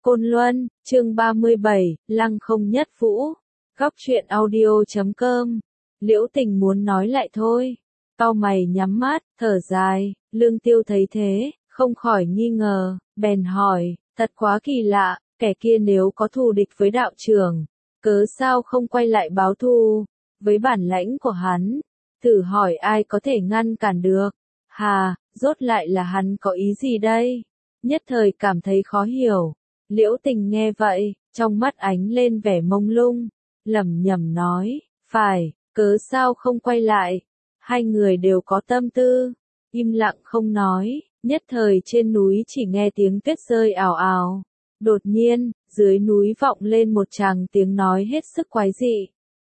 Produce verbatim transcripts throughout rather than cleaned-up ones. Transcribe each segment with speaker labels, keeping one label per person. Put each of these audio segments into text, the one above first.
Speaker 1: Côn Luân, chương ba mươi bảy, Lăng Không Nhất Vũ. Góc truyện audio chấm com. Liễu Tình muốn nói lại thôi. Cau mày nhắm mắt, thở dài, Lương Tiêu thấy thế, không khỏi nghi ngờ, bèn hỏi, thật quá kỳ lạ, kẻ kia nếu có thù địch với đạo trưởng, cớ sao không quay lại báo thù, với bản lãnh của hắn, thử hỏi ai có thể ngăn cản được, hà, rốt lại là hắn có ý gì đây, nhất thời cảm thấy khó hiểu. Liễu Tình nghe vậy, trong mắt ánh lên vẻ mông lung, lẩm nhẩm nói, phải, cớ sao không quay lại, hai người đều có tâm tư, im lặng không nói, nhất thời trên núi chỉ nghe tiếng tuyết rơi ào ào, đột nhiên, dưới núi vọng lên một tràng tiếng nói hết sức quái dị.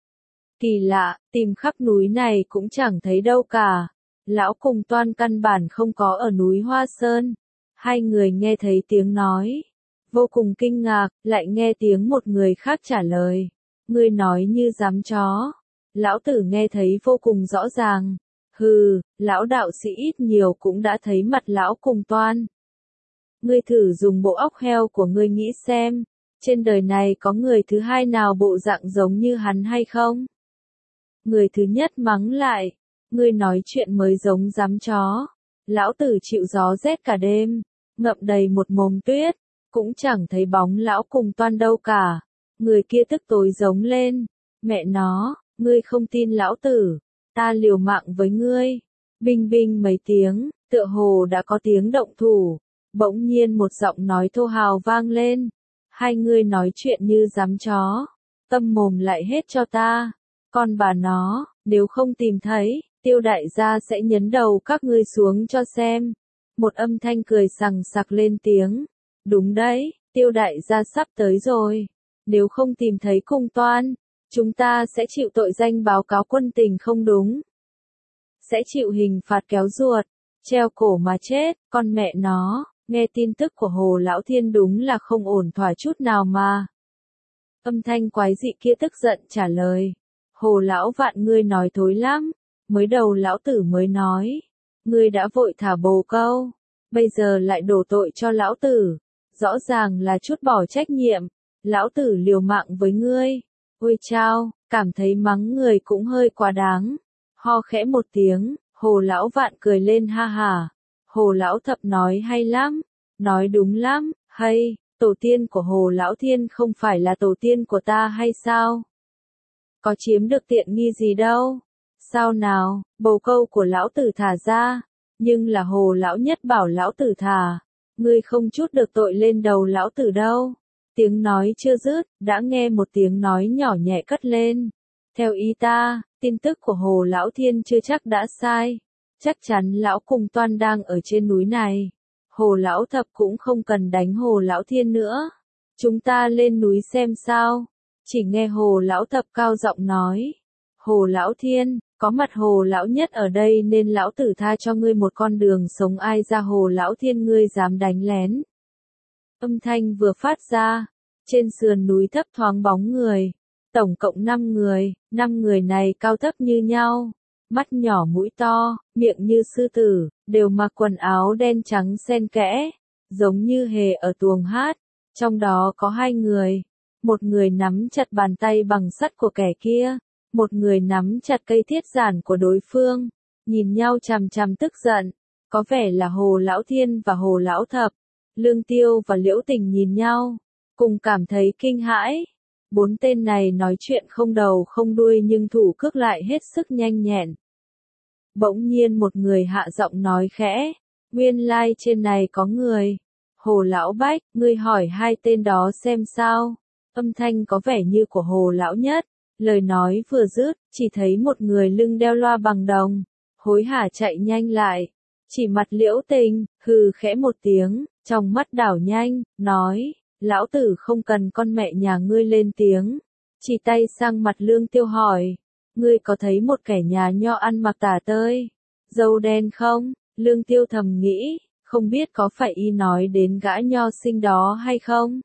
Speaker 1: Kỳ lạ, tìm khắp núi này cũng chẳng thấy đâu cả, lão cùng Toan căn bản không có ở núi Hoa Sơn, hai người nghe thấy tiếng nói. Vô cùng kinh ngạc, lại nghe tiếng một người khác trả lời. Ngươi nói như dám chó. Lão tử nghe thấy vô cùng rõ ràng. Hừ, lão đạo sĩ ít nhiều cũng đã thấy mặt lão cùng Toan. Ngươi thử dùng bộ óc heo của ngươi nghĩ xem. Trên đời này có người thứ hai nào bộ dạng giống như hắn hay không? Người thứ nhất mắng lại. Ngươi nói chuyện mới giống dám chó. Lão tử chịu gió rét cả đêm. Ngậm đầy một mồm tuyết. Cũng chẳng thấy bóng lão cùng Toan đâu cả. Người kia tức tối giống lên. Mẹ nó, ngươi không tin lão tử. Ta liều mạng với ngươi. Binh binh mấy tiếng, tựa hồ đã có tiếng động thủ. Bỗng nhiên một giọng nói thô hào vang lên. Hai ngươi nói chuyện như dám chó. Câm mồm lại hết cho ta. Con bà nó, nếu không tìm thấy, Tiêu đại gia sẽ nhấn đầu các ngươi xuống cho xem. Một âm thanh cười sằng sặc lên tiếng. Đúng đấy, Tiêu đại gia sắp tới rồi. Nếu không tìm thấy cùng Toan, chúng ta sẽ chịu tội danh báo cáo quân tình không đúng. Sẽ chịu hình phạt kéo ruột, treo cổ mà chết, con mẹ nó, nghe tin tức của Hồ Lão Thiên đúng là không ổn thỏa chút nào mà. Âm thanh quái dị kia tức giận trả lời. Hồ Lão Vạn ngươi nói thối lắm, mới đầu Lão Tử mới nói. Ngươi đã vội thả bồ câu, bây giờ lại đổ tội cho Lão Tử. Rõ ràng là chút bỏ trách nhiệm, lão tử liều mạng với ngươi. Ôi chao, cảm thấy mắng người cũng hơi quá đáng. Ho khẽ một tiếng, Hồ Lão Vạn cười lên ha hà. Hồ Lão Thập nói hay lắm, nói đúng lắm, hay, tổ tiên của Hồ Lão Thiên không phải là tổ tiên của ta hay sao? Có chiếm được tiện nghi gì đâu? Sao nào, bồ câu của lão tử thả ra, nhưng là Hồ Lão Nhất bảo lão tử thả. Ngươi không chút được tội lên đầu lão tử đâu. Tiếng nói chưa dứt, đã nghe một tiếng nói nhỏ nhẹ cất lên. Theo ý ta, tin tức của Hồ Lão Thiên chưa chắc đã sai. Chắc chắn lão cùng Toan đang ở trên núi này. Hồ Lão Thập cũng không cần đánh Hồ Lão Thiên nữa. Chúng ta lên núi xem sao. Chỉ nghe Hồ Lão Thập cao giọng nói. Hồ Lão Thiên, có mặt Hồ Lão Nhất ở đây nên lão tử tha cho ngươi một con đường sống, ai ra Hồ Lão Thiên ngươi dám đánh lén. Âm thanh vừa phát ra, trên sườn núi thấp thoáng bóng người, tổng cộng năm người, năm người này cao thấp như nhau, mắt nhỏ mũi to, miệng như sư tử, đều mặc quần áo đen trắng xen kẽ, giống như hề ở tuồng hát, trong đó có hai người, một người nắm chặt bàn tay bằng sắt của kẻ kia. Một người nắm chặt cây thiết giản của đối phương, nhìn nhau chằm chằm tức giận, có vẻ là Hồ Lão Thiên và Hồ Lão Thập. Lương Tiêu và Liễu Tình nhìn nhau, cùng cảm thấy kinh hãi. Bốn tên này nói chuyện không đầu không đuôi nhưng thủ cước lại hết sức nhanh nhẹn. Bỗng nhiên một người hạ giọng nói khẽ, nguyên lai trên này có người. Hồ Lão Bách, ngươi hỏi hai tên đó xem sao. Âm thanh có vẻ như của Hồ Lão Nhất. Lời nói vừa dứt, chỉ thấy một người lưng đeo loa bằng đồng, hối hả chạy nhanh lại, chỉ mặt Liễu Tình, hừ khẽ một tiếng, trong mắt đảo nhanh, nói, lão tử không cần con mẹ nhà ngươi lên tiếng, chỉ tay sang mặt Lương Tiêu hỏi, ngươi có thấy một kẻ nhà nho ăn mặc tả tơi, râu đen không? Lương Tiêu thầm nghĩ, không biết có phải y nói đến gã nho sinh đó hay không?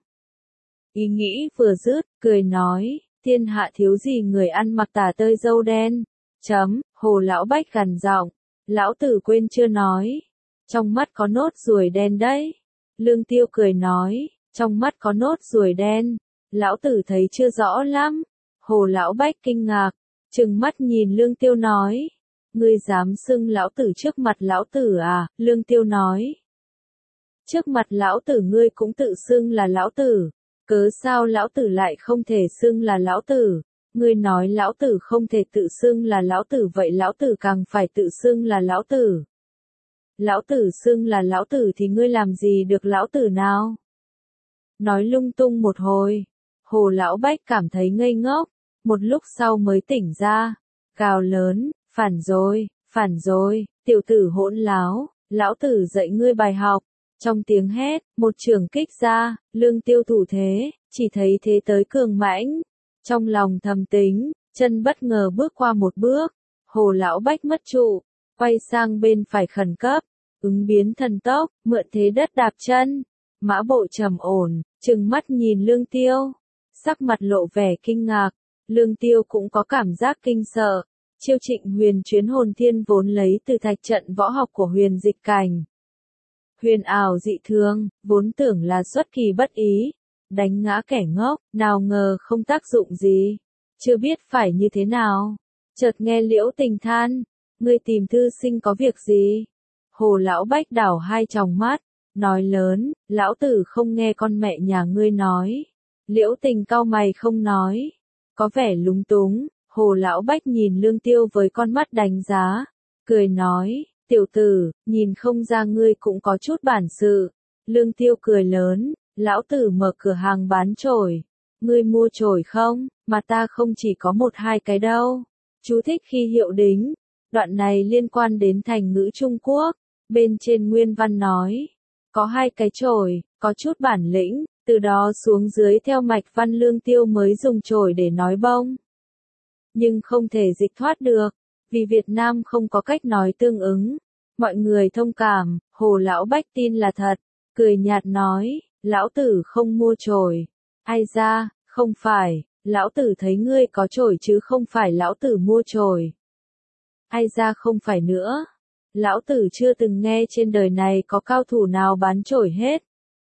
Speaker 1: Y nghĩ vừa dứt, cười nói. Thiên hạ thiếu gì người ăn mặc tả tơi râu đen. Chấm, Hồ Lão Bách gằn giọng. Lão tử quên chưa nói. Trong mắt có nốt ruồi đen đấy. Lương Tiêu cười nói. trong mắt có nốt ruồi đen. Lão tử thấy chưa rõ lắm. Hồ Lão Bách kinh ngạc, trừng mắt nhìn Lương Tiêu nói. Ngươi dám xưng lão tử trước mặt lão tử à? Lương Tiêu nói. Trước mặt lão tử ngươi cũng tự xưng là lão tử. Cớ sao lão tử lại không thể xưng là lão tử? Ngươi nói lão tử không thể tự xưng là lão tử, vậy lão tử càng phải tự xưng là lão tử. Lão tử xưng là lão tử thì ngươi làm gì được lão tử nào? Nói lung tung một hồi. Hồ Lão Bách cảm thấy ngây ngốc, một lúc sau mới tỉnh ra, gào lớn, phản rồi, phản rồi, tiểu tử hỗn láo, lão tử dạy ngươi bài học. Trong tiếng hét, một trường kích ra, Lương Tiêu thủ thế, chỉ thấy thế tới cường mãnh. Trong lòng thầm tính, chân bất ngờ bước qua một bước, Hồ Lão Bách mất trụ, quay sang bên phải khẩn cấp, ứng biến thần tốc, mượn thế đất đạp chân. Mã bộ trầm ổn, trừng mắt nhìn Lương Tiêu, sắc mặt lộ vẻ kinh ngạc. Lương Tiêu cũng có cảm giác kinh sợ. Chiêu Trịnh Huyền chuyến hồn thiên vốn lấy từ thạch trận võ học của Huyền Dịch Cảnh. Huyền ảo dị thường, vốn tưởng là xuất kỳ bất ý, đánh ngã kẻ ngốc, nào ngờ không tác dụng gì. Chưa biết phải như thế nào. Chợt nghe Liễu Tình than, ngươi tìm thư sinh có việc gì? Hồ Lão Bách đảo hai tròng mắt, nói lớn, lão tử không nghe con mẹ nhà ngươi nói. Liễu Tình cau mày không nói, có vẻ lúng túng. Hồ Lão Bách nhìn Lương Tiêu với con mắt đánh giá, cười nói, tiểu tử, nhìn không ra ngươi cũng có chút bản sự. Lương Tiêu cười lớn, lão tử mở cửa hàng bán chổi, ngươi mua chổi không? Mà ta không chỉ có một hai cái đâu. Chú thích khi hiệu đính. Đoạn này liên quan đến thành ngữ Trung Quốc. Bên trên nguyên văn nói, có hai cái chổi, có chút bản lĩnh, từ đó xuống dưới theo mạch văn Lương Tiêu mới dùng chổi để nói bông. Nhưng không thể dịch thoát được, vì Việt Nam không có cách nói tương ứng. Mọi người thông cảm, Hồ Lão Bách tin là thật, cười nhạt nói, lão tử không mua chổi. Ai ra, không phải, lão tử thấy ngươi có chổi chứ không phải lão tử mua chổi. Ai ra không phải nữa, lão tử chưa từng nghe trên đời này có cao thủ nào bán chổi hết.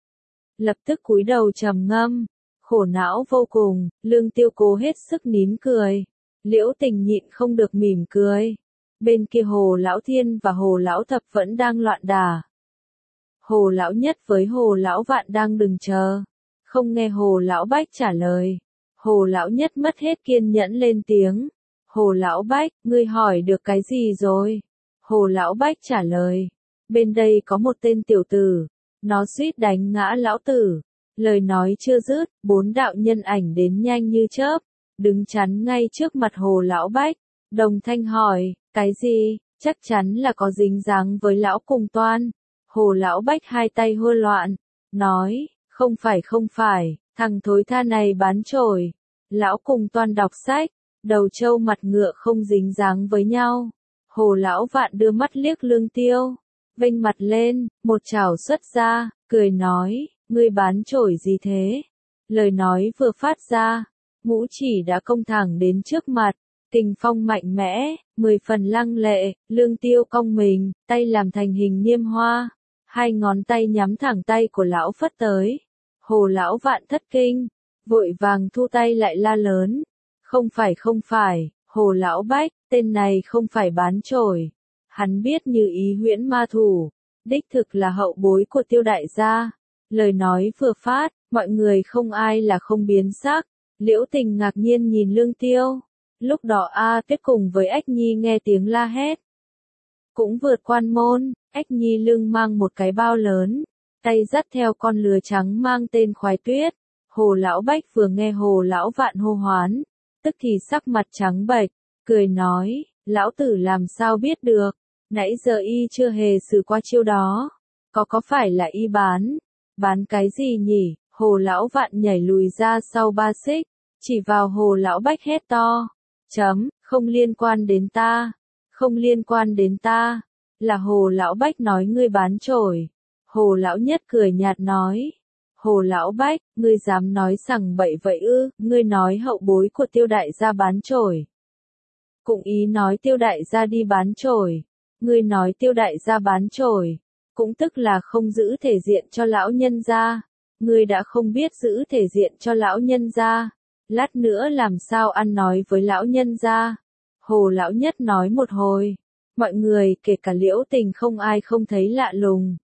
Speaker 1: Lập tức cúi đầu trầm ngâm, khổ não vô cùng. Lương Tiêu cố hết sức nín cười. Liễu Tình nhịn không được mỉm cười. Bên kia Hồ Lão Thiên và Hồ Lão Thập vẫn đang loạn đả. Hồ Lão Nhất với Hồ Lão Vạn đang đừng chờ, không nghe Hồ Lão Bách trả lời. Hồ Lão Nhất mất hết kiên nhẫn lên tiếng. Hồ Lão Bách, ngươi hỏi được cái gì rồi? Hồ Lão Bách trả lời. Bên đây có một tên tiểu tử, nó suýt đánh ngã lão tử. Lời nói chưa dứt, bốn đạo nhân ảnh đến nhanh như chớp, đứng chắn ngay trước mặt Hồ Lão Bách. Đồng thanh hỏi, cái gì? Chắc chắn là có dính dáng với lão Cùng Toan. Hồ Lão Bách hai tay hô loạn, nói, không phải không phải, thằng thối tha này bán chổi. Lão Cùng Toan đọc sách, đầu trâu mặt ngựa không dính dáng với nhau. Hồ Lão Vạn đưa mắt liếc Lương Tiêu, vênh mặt lên, một chảo xuất ra, cười nói, ngươi bán chổi gì thế? Lời nói vừa phát ra, ngũ chỉ đã công thẳng đến trước mặt, kình phong mạnh mẽ, mười phần lăng lệ. Lương Tiêu cong mình, tay làm thành hình niêm hoa, hai ngón tay nhắm thẳng tay của lão phất tới. Hồ Lão Vạn thất kinh, vội vàng thu tay lại la lớn, không phải không phải, Hồ Lão Bách, tên này không phải bán chổi. Hắn biết Như Ý Huyễn Ma Thủ, đích thực là hậu bối của Tiêu đại gia. Lời nói vừa phát, mọi người không ai là không biến sắc. Liễu Tình ngạc nhiên nhìn Lương Tiêu. Lúc đó A Tuyết cùng với Ách Nhi nghe tiếng la hét, cũng vượt quan môn. Ách Nhi lưng mang một cái bao lớn, tay dắt theo con lừa trắng mang tên Khoái Tuyết. Hồ Lão Bách vừa nghe Hồ Lão Vạn hô hoán, tức thì sắc mặt trắng bệch, cười nói, lão tử làm sao biết được, nãy giờ y chưa hề xử qua chiêu đó. Có có phải là y bán? Bán cái gì nhỉ? Hồ Lão Vạn nhảy lùi ra sau ba xích, chỉ vào Hồ Lão Bách hét to, chấm, không liên quan đến ta, không liên quan đến ta. Là Hồ Lão Bách nói ngươi bán chổi. Hồ Lão Nhất cười nhạt nói, Hồ Lão Bách, ngươi dám nói sằng bậy vậy ư? Ngươi nói hậu bối của Tiêu đại gia bán chổi, cũng ý nói Tiêu đại gia đi bán chổi. Ngươi nói Tiêu đại gia bán chổi, cũng tức là không giữ thể diện cho lão nhân gia. ngươi đã không biết giữ thể diện cho lão nhân gia, lát nữa làm sao ăn nói với lão nhân gia. Hồ lão nhất nói một hồi, mọi người kể cả Liễu Tình không ai không thấy lạ lùng.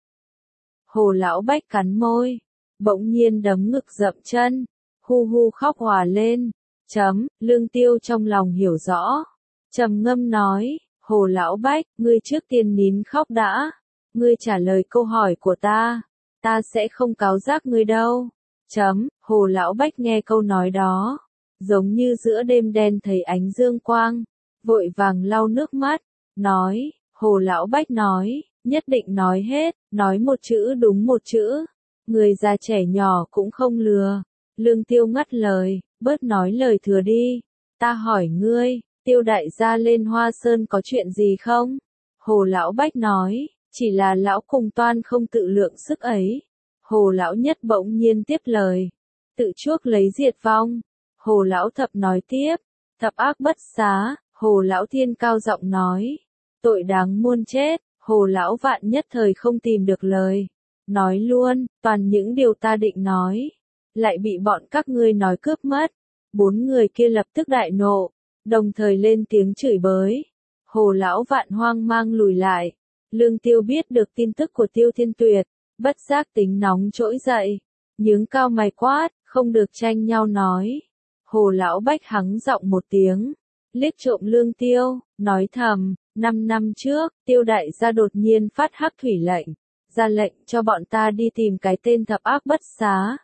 Speaker 1: Hồ lão Bách cắn môi, bỗng nhiên đấm ngực dậm chân, hu hu khóc hòa lên. Chấm, Lương Tiêu trong lòng hiểu rõ, trầm ngâm nói, Hồ lão Bách, ngươi trước tiên nín khóc đã, ngươi trả lời câu hỏi của ta, ta sẽ không cáo giác ngươi đâu. Chấm, Hồ lão Bách nghe câu nói đó, giống như giữa đêm đen thấy ánh dương quang, vội vàng lau nước mắt, nói, Hồ lão Bách nói, nhất định nói hết, nói một chữ đúng một chữ, người già trẻ nhỏ cũng không lừa. Lương Tiêu ngắt lời, bớt nói lời thừa đi, ta hỏi ngươi, Tiêu đại gia lên Hoa Sơn có chuyện gì không? Hồ lão Bách nói, chỉ là lão cùng toan không tự lượng sức ấy. Hồ lão nhất bỗng nhiên tiếp lời, tự chuốc lấy diệt vong. Hồ lão thập nói tiếp, thập ác bất xá. Hồ lão thiên cao giọng nói, tội đáng muôn chết. Hồ lão vạn nhất thời không tìm được lời, nói luôn, toàn những điều ta định nói, lại bị bọn các ngươi nói cướp mất. Bốn người kia lập tức đại nộ, đồng thời lên tiếng chửi bới. Hồ lão vạn hoang mang lùi lại. Lương Tiêu biết được tin tức của Tiêu Thiên Tuyệt, bất giác tính nóng trỗi dậy, nhướng cao mày quát, không được tranh nhau nói. Hồ lão Bách hắng giọng một tiếng, liếc trộm Lương Tiêu, nói thầm, năm năm trước, Tiêu đại gia đột nhiên phát hắc thủy lệnh, ra lệnh cho bọn ta đi tìm cái tên thập ác bất xá.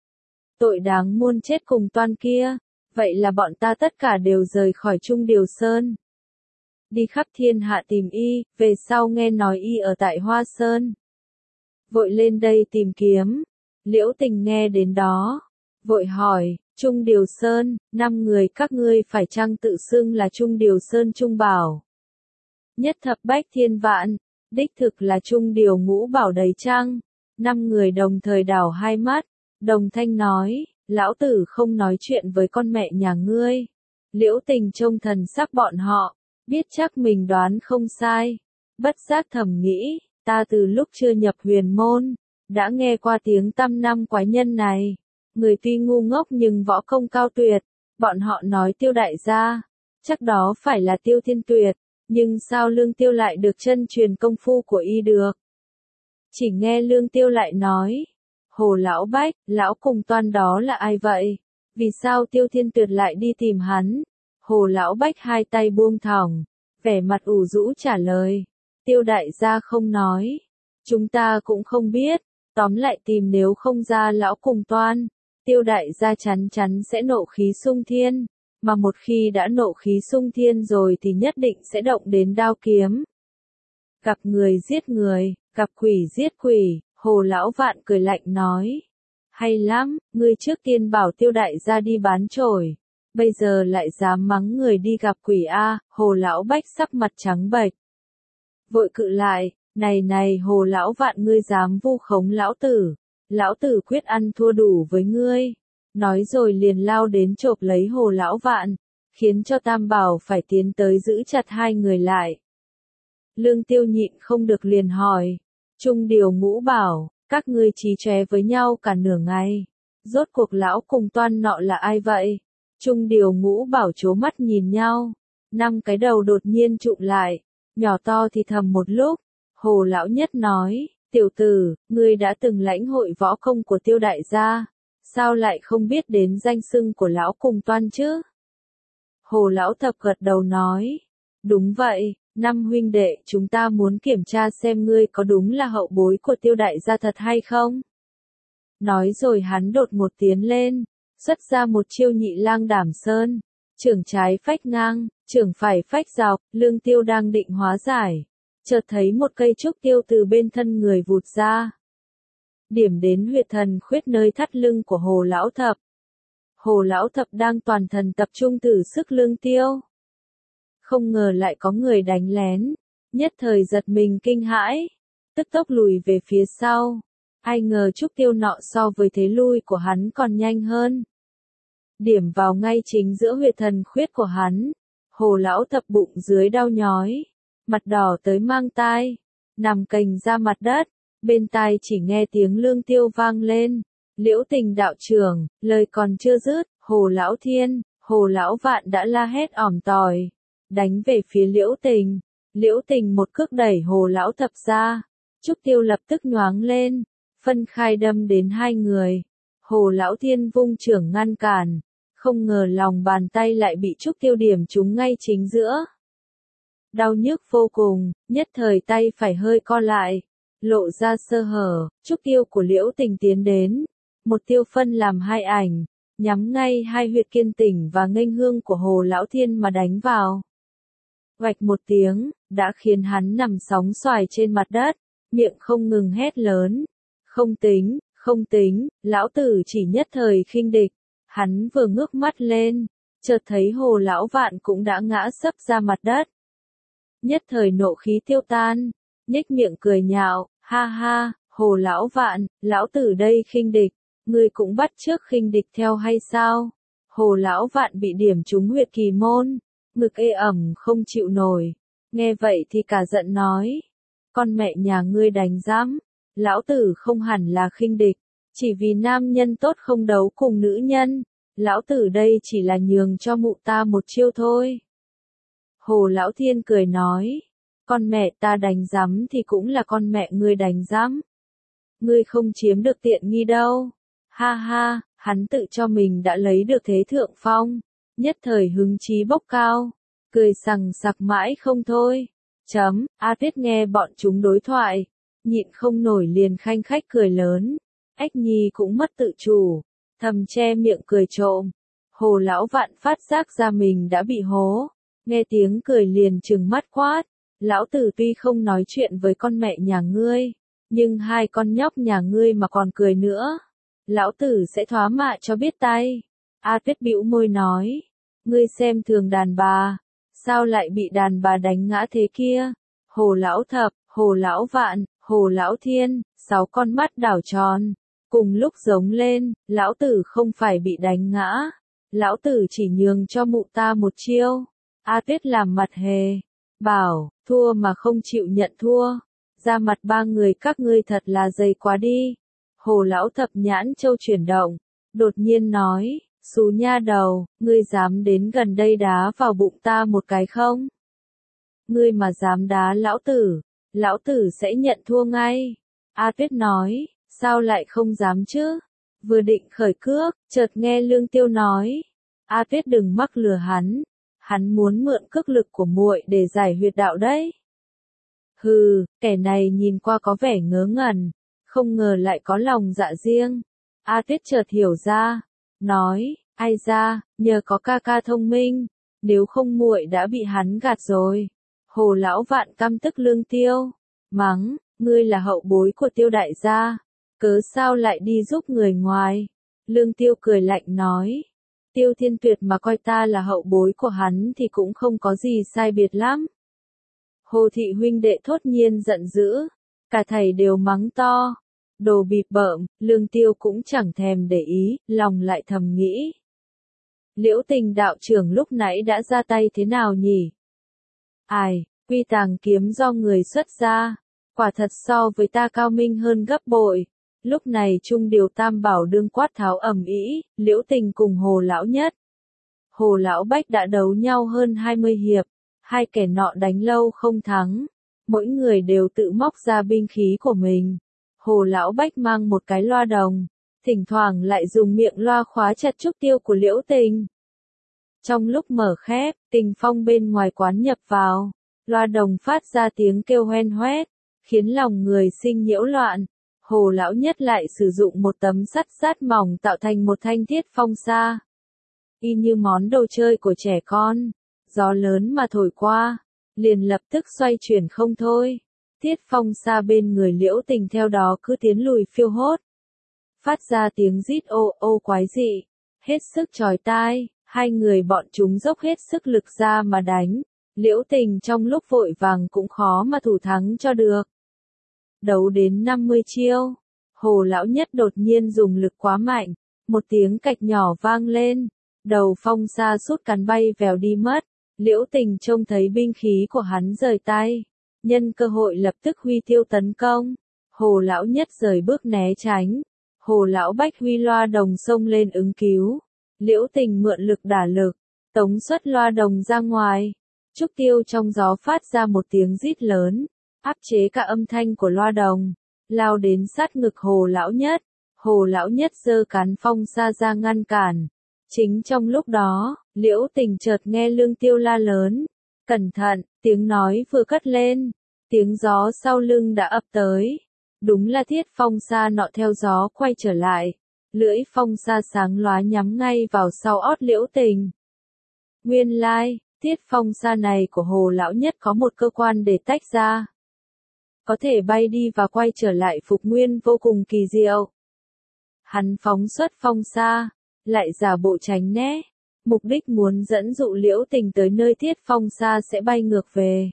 Speaker 1: Tội đáng muôn chết cùng toan kia, vậy là bọn ta tất cả đều rời khỏi Trung Điều Sơn. Đi khắp thiên hạ tìm y, về sau nghe nói y ở tại Hoa Sơn. Vội lên đây tìm kiếm. Liễu Tình nghe đến đó, vội hỏi, Trung Điều Sơn, năm người các ngươi phải chăng tự xưng là Trung Điều Sơn Trung Bảo? Nhất thập bách thiên vạn, đích thực là Trung Điều Ngũ Bảo đấy chăng? Năm người đồng thời đảo hai mắt, đồng thanh nói, lão tử không nói chuyện với con mẹ nhà ngươi. Liễu Tình trông thần sắc bọn họ, biết chắc mình đoán không sai, bất giác thầm nghĩ, ta từ lúc chưa nhập huyền môn, đã nghe qua tiếng tăm năm quái nhân này, người tuy ngu ngốc nhưng võ công cao tuyệt, bọn họ nói Tiêu đại gia, chắc đó phải là Tiêu Thiên Tuyệt, nhưng sao Lương Tiêu lại được chân truyền công phu của y được? Chỉ nghe Lương Tiêu lại nói, Hồ lão Bách, lão cùng toan đó là ai vậy? Vì sao Tiêu Thiên Tuyệt lại đi tìm hắn? Hồ lão Bách hai tay buông thõng, vẻ mặt ủ rũ trả lời, Tiêu đại gia không nói, chúng ta cũng không biết, tóm lại tìm nếu không ra lão cùng toan, Tiêu đại gia chắn chắn sẽ nộ khí xung thiên, mà một khi đã nộ khí xung thiên rồi thì nhất định sẽ động đến đao kiếm. Gặp người giết người, gặp quỷ giết quỷ. Hồ lão vạn cười lạnh nói, hay lắm, ngươi trước tiên bảo Tiêu đại gia đi bán chổi, bây giờ lại dám mắng người đi gặp quỷ a. Hồ lão Bách sắc mặt trắng bệch, vội cự lại, này này Hồ lão vạn, ngươi dám vu khống lão tử, lão tử quyết ăn thua đủ với ngươi. Nói rồi liền lao đến chộp lấy Hồ lão vạn, khiến cho Tam Bảo phải tiến tới giữ chặt hai người lại. Lương Tiêu nhịn không được liền hỏi, Trung Điều Ngũ Bảo, các ngươi chí chóe với nhau cả nửa ngày, rốt cuộc lão cùng toan nọ là ai vậy? Trung Điều Ngũ Bảo trố mắt nhìn nhau, năm cái đầu đột nhiên trụm lại, nhỏ to thì thầm một lúc. Hồ lão nhất nói, tiểu tử, ngươi đã từng lãnh hội võ công của Tiêu đại gia, sao lại không biết đến danh xưng của lão cùng toan chứ? Hồ lão thập gật đầu nói, đúng vậy. Năm huynh đệ, chúng ta muốn kiểm tra xem ngươi có đúng là hậu bối của Tiêu đại gia thật hay không. Nói rồi hắn đột một tiến lên, xuất ra một chiêu nhị lang đảm sơn, trưởng trái phách ngang, trưởng phải phách dọc. Lương Tiêu đang định hóa giải, chợt thấy một cây trúc tiêu từ bên thân người vụt ra, điểm đến huyệt thần khuyết nơi thắt lưng của Hồ lão thập. Hồ lão thập đang toàn thần tập trung thử sức Lương Tiêu, không ngờ lại có người đánh lén, nhất thời giật mình kinh hãi, tức tốc lùi về phía sau. Ai ngờ trúc tiêu nọ so với thế lui của hắn còn nhanh hơn, điểm vào ngay chính giữa huyệt thần khuyết của hắn. Hồ lão thập bụng dưới đau nhói, mặt đỏ tới mang tai, nằm cành ra mặt đất, bên tai chỉ nghe tiếng Lương Tiêu vang lên, Liễu Tình đạo trưởng, lời còn chưa dứt, Hồ Lão Thiên, Hồ Lão Vạn đã la hét ỏm tỏi, đánh về phía Liễu Tình. Liễu Tình một cước đẩy Hồ Lão Thập ra, Trúc Tiêu lập tức nhoáng lên, phân khai đâm đến hai người. Hồ Lão Thiên vung chưởng ngăn cản, không ngờ lòng bàn tay lại bị Trúc Tiêu điểm trúng ngay chính giữa. Đau nhức vô cùng, nhất thời tay phải hơi co lại, lộ ra sơ hở, Trúc Tiêu của Liễu Tình tiến đến, một tiêu phân làm hai ảnh, nhắm ngay hai huyệt kiên tỉnh và nghênh hương của Hồ Lão Thiên mà đánh vào. Vạch một tiếng, đã khiến hắn nằm sóng xoài trên mặt đất, miệng không ngừng hét lớn. Không tính, không tính, lão tử chỉ nhất thời khinh địch. Hắn vừa ngước mắt lên, chợt thấy Hồ Lão Vạn cũng đã ngã sấp ra mặt đất. Nhất thời nộ khí tiêu tan, nhếch miệng cười nhạo, ha ha, Hồ Lão Vạn, lão tử đây khinh địch, ngươi cũng bắt chước khinh địch theo hay sao? Hồ Lão Vạn bị điểm trúng huyệt kỳ môn, ngực ê ẩm không chịu nổi, nghe vậy thì cả giận nói, con mẹ nhà ngươi đánh giám, lão tử không hẳn là khinh địch, chỉ vì nam nhân tốt không đấu cùng nữ nhân, lão tử đây chỉ là nhường cho mụ ta một chiêu thôi. Hồ Lão Thiên cười nói, con mẹ ta đánh giám thì cũng là con mẹ ngươi đánh giám. Ngươi không chiếm được tiện nghi đâu. Ha ha, hắn tự cho mình đã lấy được thế thượng phong, nhất thời hứng chí bốc cao, cười sằng sặc mãi không thôi. Chấm, A Tuyết nghe bọn chúng đối thoại, nhịn không nổi liền khanh khách cười lớn, Ách Nhi cũng mất tự chủ, thầm che miệng cười trộm. Hồ Lão Vạn phát giác ra mình đã bị hố, nghe tiếng cười liền trừng mắt quát, lão tử tuy không nói chuyện với con mẹ nhà ngươi, nhưng hai con nhóc nhà ngươi mà còn cười nữa, lão tử sẽ thoá mạ cho biết tay. A Tuyết bĩu môi nói, ngươi xem thường đàn bà, sao lại bị đàn bà đánh ngã thế kia? Hồ Lão Thập, Hồ Lão Vạn, Hồ Lão Thiên, sáu con mắt đảo tròn, cùng lúc giống lên, lão tử không phải bị đánh ngã, lão tử chỉ nhường cho mụ ta một chiêu. A Tuyết làm mặt hề, bảo, thua mà không chịu nhận thua, ra mặt ba người các ngươi thật là dày quá đi. Hồ Lão Thập nhãn châu chuyển động, đột nhiên nói, xú nha đầu, ngươi dám đến gần đây đá vào bụng ta một cái không? Ngươi mà dám đá lão tử, lão tử sẽ nhận thua ngay. A Tuyết nói, sao lại không dám chứ? Vừa định khởi cước, chợt nghe Lương Tiêu nói, A Tuyết đừng mắc lừa hắn, hắn muốn mượn cước lực của muội để giải huyệt đạo đấy. Hừ, kẻ này nhìn qua có vẻ ngớ ngẩn, không ngờ lại có lòng dạ riêng. A Tuyết chợt hiểu ra, nói, ai ra, nhờ có ca ca thông minh, nếu không muội đã bị hắn gạt rồi. Hồ Lão Vạn căm tức Lương Tiêu, mắng, ngươi là hậu bối của Tiêu đại gia, cớ sao lại đi giúp người ngoài? Lương Tiêu cười lạnh nói, Tiêu Thiên Tuyệt mà coi ta là hậu bối của hắn thì cũng không có gì sai biệt lắm. Hồ thị huynh đệ thốt nhiên giận dữ, cả thầy đều mắng to, đồ bịp bợm. Lương Tiêu cũng chẳng thèm để ý, lòng lại thầm nghĩ. Liễu Tình đạo trưởng lúc nãy đã ra tay thế nào nhỉ? Ai, quy tàng kiếm do người xuất ra, quả thật so với ta cao minh hơn gấp bội. Lúc này Trung Điều Tam Bảo đương quát tháo ầm ĩ, Liễu Tình cùng Hồ Lão Nhất. Hồ Lão Bách đã đấu nhau hơn hai mươi hiệp, hai kẻ nọ đánh lâu không thắng, mỗi người đều tự móc ra binh khí của mình. Hồ Lão Bách mang một cái loa đồng, thỉnh thoảng lại dùng miệng loa khóa chặt trúc tiêu của Liễu Tình. Trong lúc mở khép, Tình Phong bên ngoài quán nhập vào, loa đồng phát ra tiếng kêu hoen hoét, khiến lòng người sinh nhiễu loạn. Hồ Lão Nhất lại sử dụng một tấm sắt sát mỏng tạo thành một thanh thiết phong sa. Y như món đồ chơi của trẻ con, gió lớn mà thổi qua, liền lập tức xoay chuyển không thôi. Thiết phong sa bên người Liễu Tình theo đó cứ tiến lùi phiêu hốt. Phát ra tiếng rít ô ô quái dị, hết sức chói tai, hai người bọn chúng dốc hết sức lực ra mà đánh. Liễu Tình trong lúc vội vàng cũng khó mà thủ thắng cho được. Đấu đến năm mươi chiêu, Hồ Lão Nhất đột nhiên dùng lực quá mạnh, một tiếng cạch nhỏ vang lên, đầu phong sa sút cắn bay vèo đi mất. Liễu Tình trông thấy binh khí của hắn rời tay, nhân cơ hội lập tức huy tiêu tấn công. Hồ Lão Nhất rời bước né tránh, Hồ Lão Bách huy loa đồng xông lên ứng cứu. Liễu Tình mượn lực đả lực, tống xuất loa đồng ra ngoài. Trúc Tiêu trong gió phát ra một tiếng rít lớn, áp chế cả âm thanh của loa đồng, lao đến sát ngực Hồ Lão Nhất. Hồ Lão Nhất giơ cán phong sa ra ngăn cản. Chính trong lúc đó, Liễu Tình chợt nghe Lương Tiêu la lớn. Cẩn thận, tiếng nói vừa cất lên, tiếng gió sau lưng đã ập tới. Đúng là thiết phong sa nọ theo gió quay trở lại. Lưỡi phong sa sáng lóa nhắm ngay vào sau ót Liễu Tình. Nguyên lai, thiết phong sa này của Hồ Lão Nhất có một cơ quan để tách ra. Có thể bay đi và quay trở lại phục nguyên vô cùng kỳ diệu. Hắn phóng xuất phong sa, lại giả bộ tránh né, mục đích muốn dẫn dụ Liễu Tình tới nơi thiết phong sa sẽ bay ngược về.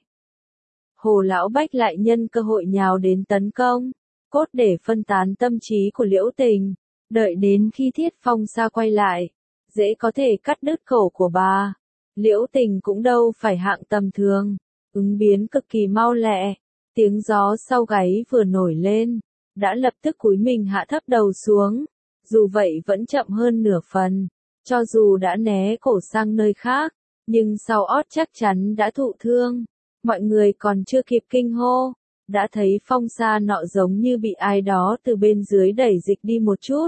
Speaker 1: Hồ Lão Bách lại nhân cơ hội nhào đến tấn công, cốt để phân tán tâm trí của Liễu Tình, đợi đến khi thiết phong sa quay lại, dễ có thể cắt đứt cổ của bà. Liễu Tình cũng đâu phải hạng tầm thường, ứng biến cực kỳ mau lẹ, tiếng gió sau gáy vừa nổi lên, đã lập tức cúi mình hạ thấp đầu xuống, dù vậy vẫn chậm hơn nửa phần, cho dù đã né cổ sang nơi khác, nhưng sau ót chắc chắn đã thụ thương, mọi người còn chưa kịp kinh hô, đã thấy phong sa nọ giống như bị ai đó từ bên dưới đẩy dịch đi một chút.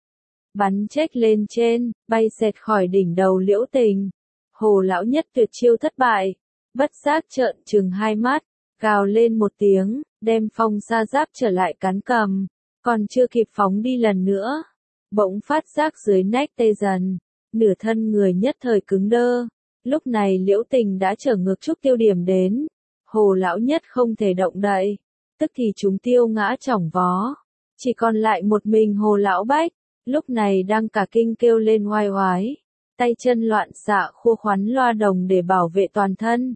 Speaker 1: Bắn chếch lên trên, bay xẹt khỏi đỉnh đầu Liễu Tình. Hồ Lão Nhất tuyệt chiêu thất bại, bất giác trợn trừng hai mắt, gào lên một tiếng, đem phong sa giáp trở lại cán cầm, còn chưa kịp phóng đi lần nữa. Bỗng phát giác dưới nách tê dần, nửa thân người nhất thời cứng đơ. Lúc này Liễu Tình đã trở ngược Trúc Tiêu điểm đến. Hồ Lão Nhất không thể động đậy, tức thì chúng tiêu ngã chỏng vó. Chỉ còn lại một mình Hồ Lão Bách, lúc này đang cả kinh kêu lên oai oái. Tay chân loạn xạ khua khoắn loa đồng để bảo vệ toàn thân.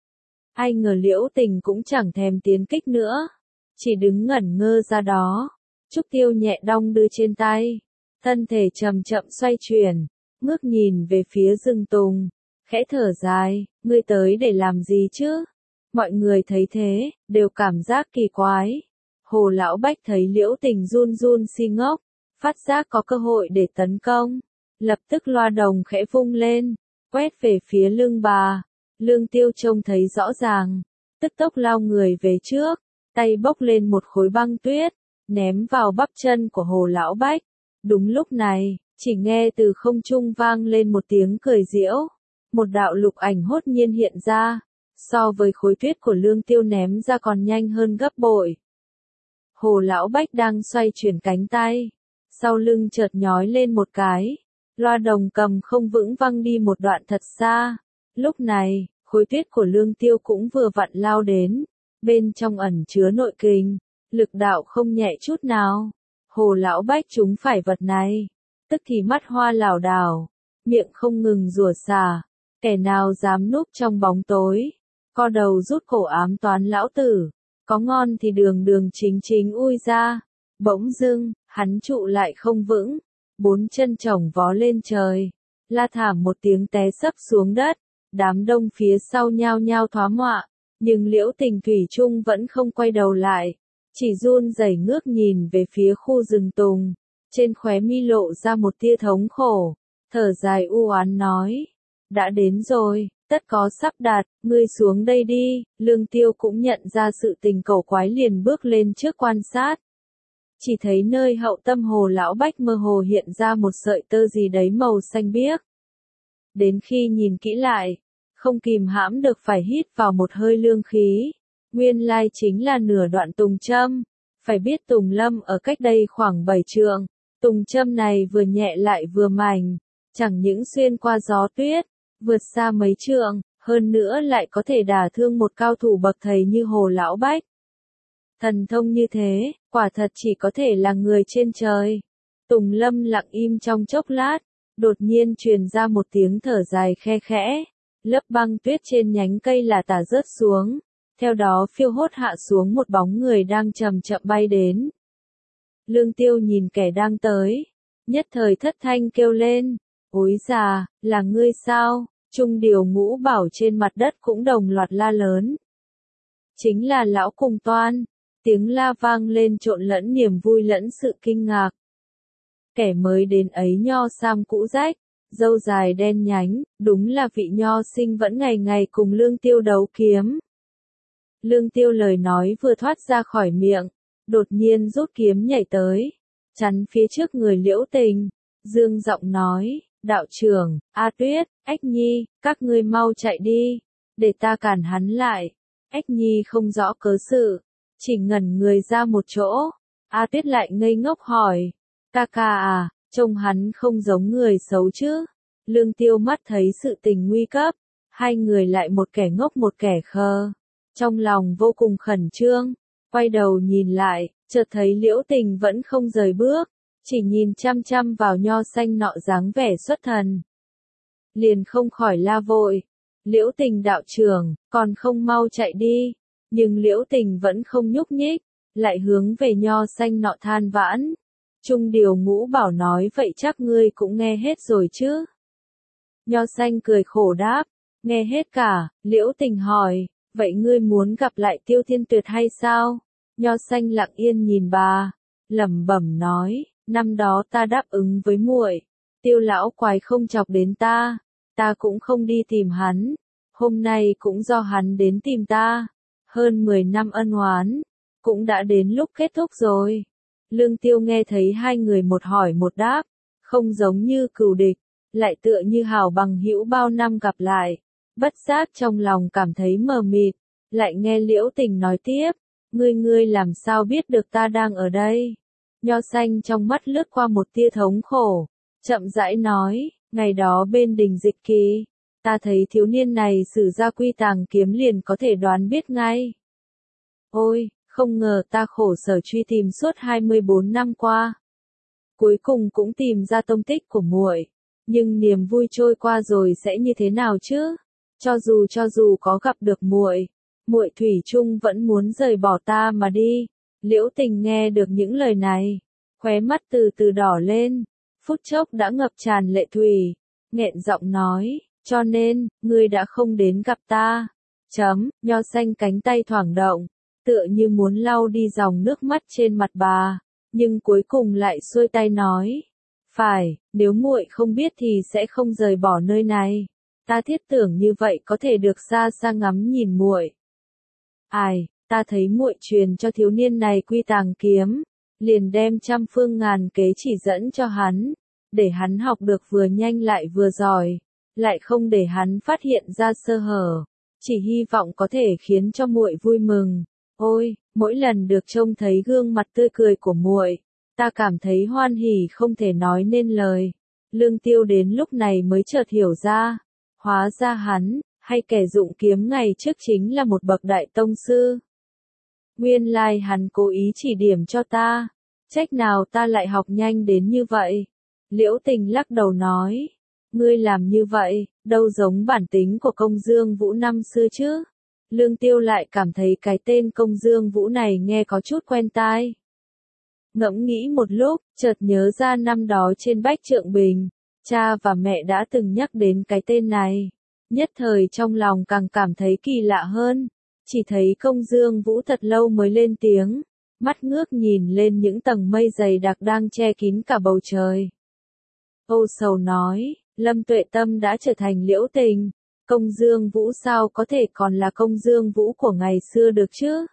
Speaker 1: Ai ngờ Liễu Tình cũng chẳng thèm tiến kích nữa, chỉ đứng ngẩn ngơ ra đó. Trúc Tiêu nhẹ đong đưa trên tay, thân thể chậm chậm xoay chuyển, ngước nhìn về phía rừng tùng, khẽ thở dài, ngươi tới để làm gì chứ? Mọi người thấy thế, đều cảm giác kỳ quái. Hồ Lão Bách thấy Liễu Tình run run si ngốc, phát giác có cơ hội để tấn công. Lập tức loa đồng khẽ vung lên, quét về phía lưng bà. Lương Tiêu trông thấy rõ ràng, tức tốc lao người về trước, tay bốc lên một khối băng tuyết, ném vào bắp chân của Hồ Lão Bách. Đúng lúc này, chỉ nghe từ không trung vang lên một tiếng cười giễu, một đạo lục ảnh hốt nhiên hiện ra, so với khối tuyết của Lương Tiêu ném ra còn nhanh hơn gấp bội. Hồ Lão Bách đang xoay chuyển cánh tay, sau lưng chợt nhói lên một cái. Loa đồng cầm không vững văng đi một đoạn thật xa. Lúc này, khối tuyết của Lương Tiêu cũng vừa vặn lao đến. Bên trong ẩn chứa nội kình, lực đạo không nhẹ chút nào. Hồ Lão Bách chúng phải vật này, tức thì mắt hoa lảo đảo, miệng không ngừng rủa xả. Kẻ nào dám núp trong bóng tối, co đầu rút cổ ám toán lão tử, có ngon thì đường đường chính chính ui ra. Bỗng dưng, hắn trụ lại không vững. Bốn chân chồng vó lên trời, la thảm một tiếng té sấp xuống đất, đám đông phía sau nhao nhao thoá mọa, nhưng Liễu Tình thủy chung vẫn không quay đầu lại, chỉ run rẩy ngước nhìn về phía khu rừng tùng, trên khóe mi lộ ra một tia thống khổ, thở dài u oán nói, đã đến rồi, tất có sắp đạt, ngươi xuống đây đi. Lương Tiêu cũng nhận ra sự tình cầu quái liền bước lên trước quan sát. Chỉ thấy nơi hậu tâm Hồ Lão Bách mơ hồ hiện ra một sợi tơ gì đấy màu xanh biếc. Đến khi nhìn kỹ lại, không kìm hãm được phải hít vào một hơi lương khí. Nguyên lai chính là nửa đoạn tùng châm. Phải biết tùng lâm ở cách đây khoảng bảy trượng. Tùng châm này vừa nhẹ lại vừa mảnh, chẳng những xuyên qua gió tuyết, vượt xa mấy trượng, hơn nữa lại có thể đả thương một cao thủ bậc thầy như Hồ Lão Bách. Thần thông như thế, quả thật chỉ có thể là người trên trời. Tùng lâm lặng im trong chốc lát, đột nhiên truyền ra một tiếng thở dài khe khẽ. Lớp băng tuyết trên nhánh cây là tả rớt xuống, theo đó phiêu hốt hạ xuống một bóng người đang chậm chậm bay đến. Lương Tiêu nhìn kẻ đang tới, nhất thời thất thanh kêu lên, ối già, là ngươi sao? Trung điều ngũ bảo trên mặt đất cũng đồng loạt la lớn. Chính là lão cùng toan. Tiếng la vang lên trộn lẫn niềm vui lẫn sự kinh ngạc. kẻ mới đến ấy nho sam cũ rách, râu dài đen nhánh, đúng là vị nho sinh vẫn ngày ngày cùng Lương Tiêu đấu kiếm. Lương Tiêu lời nói vừa thoát ra khỏi miệng, đột nhiên rút kiếm nhảy tới, chắn phía trước người Liễu Tình, dương giọng nói, đạo trưởng, A Tuyết, Ách Nhi, các ngươi mau chạy đi, để ta cản hắn lại. Ách Nhi không rõ cớ sự, chỉ ngẩn người ra một chỗ, A Tuyết lại ngây ngốc hỏi, ca ca à, trông hắn không giống người xấu chứ. Lương Tiêu mắt thấy sự tình nguy cấp, hai người lại một kẻ ngốc một kẻ khờ, trong lòng vô cùng khẩn trương, quay đầu nhìn lại, chợt thấy Liễu Tình vẫn không rời bước, chỉ nhìn chăm chăm vào nho xanh nọ dáng vẻ xuất thần. Liền không khỏi la vội, Liễu Tình đạo trưởng, còn không mau chạy đi, nhưng Liễu Tình vẫn không nhúc nhích, lại hướng về nho xanh nọ than vãn. Trung Điều Ngũ Bảo nói vậy chắc ngươi cũng nghe hết rồi chứ. Nho xanh cười khổ đáp, nghe hết cả. Liễu Tình hỏi, vậy ngươi muốn gặp lại Tiêu Thiên Tuyệt hay sao? Nho xanh lặng yên nhìn bà, lẩm bẩm nói, năm đó ta đáp ứng với muội, Tiêu lão quái không chọc đến ta, ta cũng không đi tìm hắn, hôm nay cũng do hắn đến tìm ta, hơn mười năm ân oán, cũng đã đến lúc kết thúc rồi. Lương Tiêu nghe thấy hai người một hỏi một đáp, không giống như cừu địch, lại tựa như hảo bằng hữu bao năm gặp lại, bất giác trong lòng cảm thấy mờ mịt, lại nghe Liễu Tình nói tiếp, ngươi ngươi làm sao biết được ta đang ở đây? Nho xanh trong mắt lướt qua một tia thống khổ, chậm rãi nói, ngày đó bên đình Dịch Kỳ, ta thấy thiếu niên này sử ra quy tàng kiếm liền có thể đoán biết ngay. Ôi, không ngờ ta khổ sở truy tìm suốt hai mươi bốn năm qua, cuối cùng cũng tìm ra tông tích của muội, nhưng niềm vui trôi qua rồi sẽ như thế nào chứ? Cho dù cho dù có gặp được muội, muội thủy chung vẫn muốn rời bỏ ta mà đi. Liễu Tình nghe được những lời này, khóe mắt từ từ đỏ lên, phút chốc đã ngập tràn lệ thủy, nghẹn giọng nói, cho nên, ngươi đã không đến gặp ta. Chấm, nho xanh cánh tay thoảng động, tựa như muốn lau đi dòng nước mắt trên mặt bà, nhưng cuối cùng lại xuôi tay nói, phải, nếu muội không biết thì sẽ không rời bỏ nơi này. Ta thiết tưởng như vậy có thể được xa xa ngắm nhìn muội. Ai, ta thấy muội truyền cho thiếu niên này quy tàng kiếm, liền đem trăm phương ngàn kế chỉ dẫn cho hắn, để hắn học được vừa nhanh lại vừa giỏi, lại không để hắn phát hiện ra sơ hở, chỉ hy vọng có thể khiến cho muội vui mừng. Ôi, mỗi lần được trông thấy gương mặt tươi cười của muội, ta cảm thấy hoan hỉ không thể nói nên lời. Lương Tiêu đến lúc này mới chợt hiểu ra, hóa ra hắn, hay kẻ dụng kiếm ngày trước chính là một bậc đại tông sư. Nguyên lai hắn cố ý chỉ điểm cho ta, trách nào ta lại học nhanh đến như vậy. Liễu Tình lắc đầu nói, ngươi làm như vậy, đâu giống bản tính của Công Dương Vũ năm xưa chứ. Lương Tiêu lại cảm thấy cái tên Công Dương Vũ này nghe có chút quen tai. Ngẫm nghĩ một lúc, chợt nhớ ra năm đó trên Bách Trượng Bình, cha và mẹ đã từng nhắc đến cái tên này. Nhất thời trong lòng càng cảm thấy kỳ lạ hơn, chỉ thấy Công Dương Vũ thật lâu mới lên tiếng, mắt ngước nhìn lên những tầng mây dày đặc đang che kín cả bầu trời. Âu sầu nói, Lâm Tuệ Tâm đã trở thành Liễu Tình, Công Dương Vũ sao có thể còn là Công Dương Vũ của ngày xưa được chứ?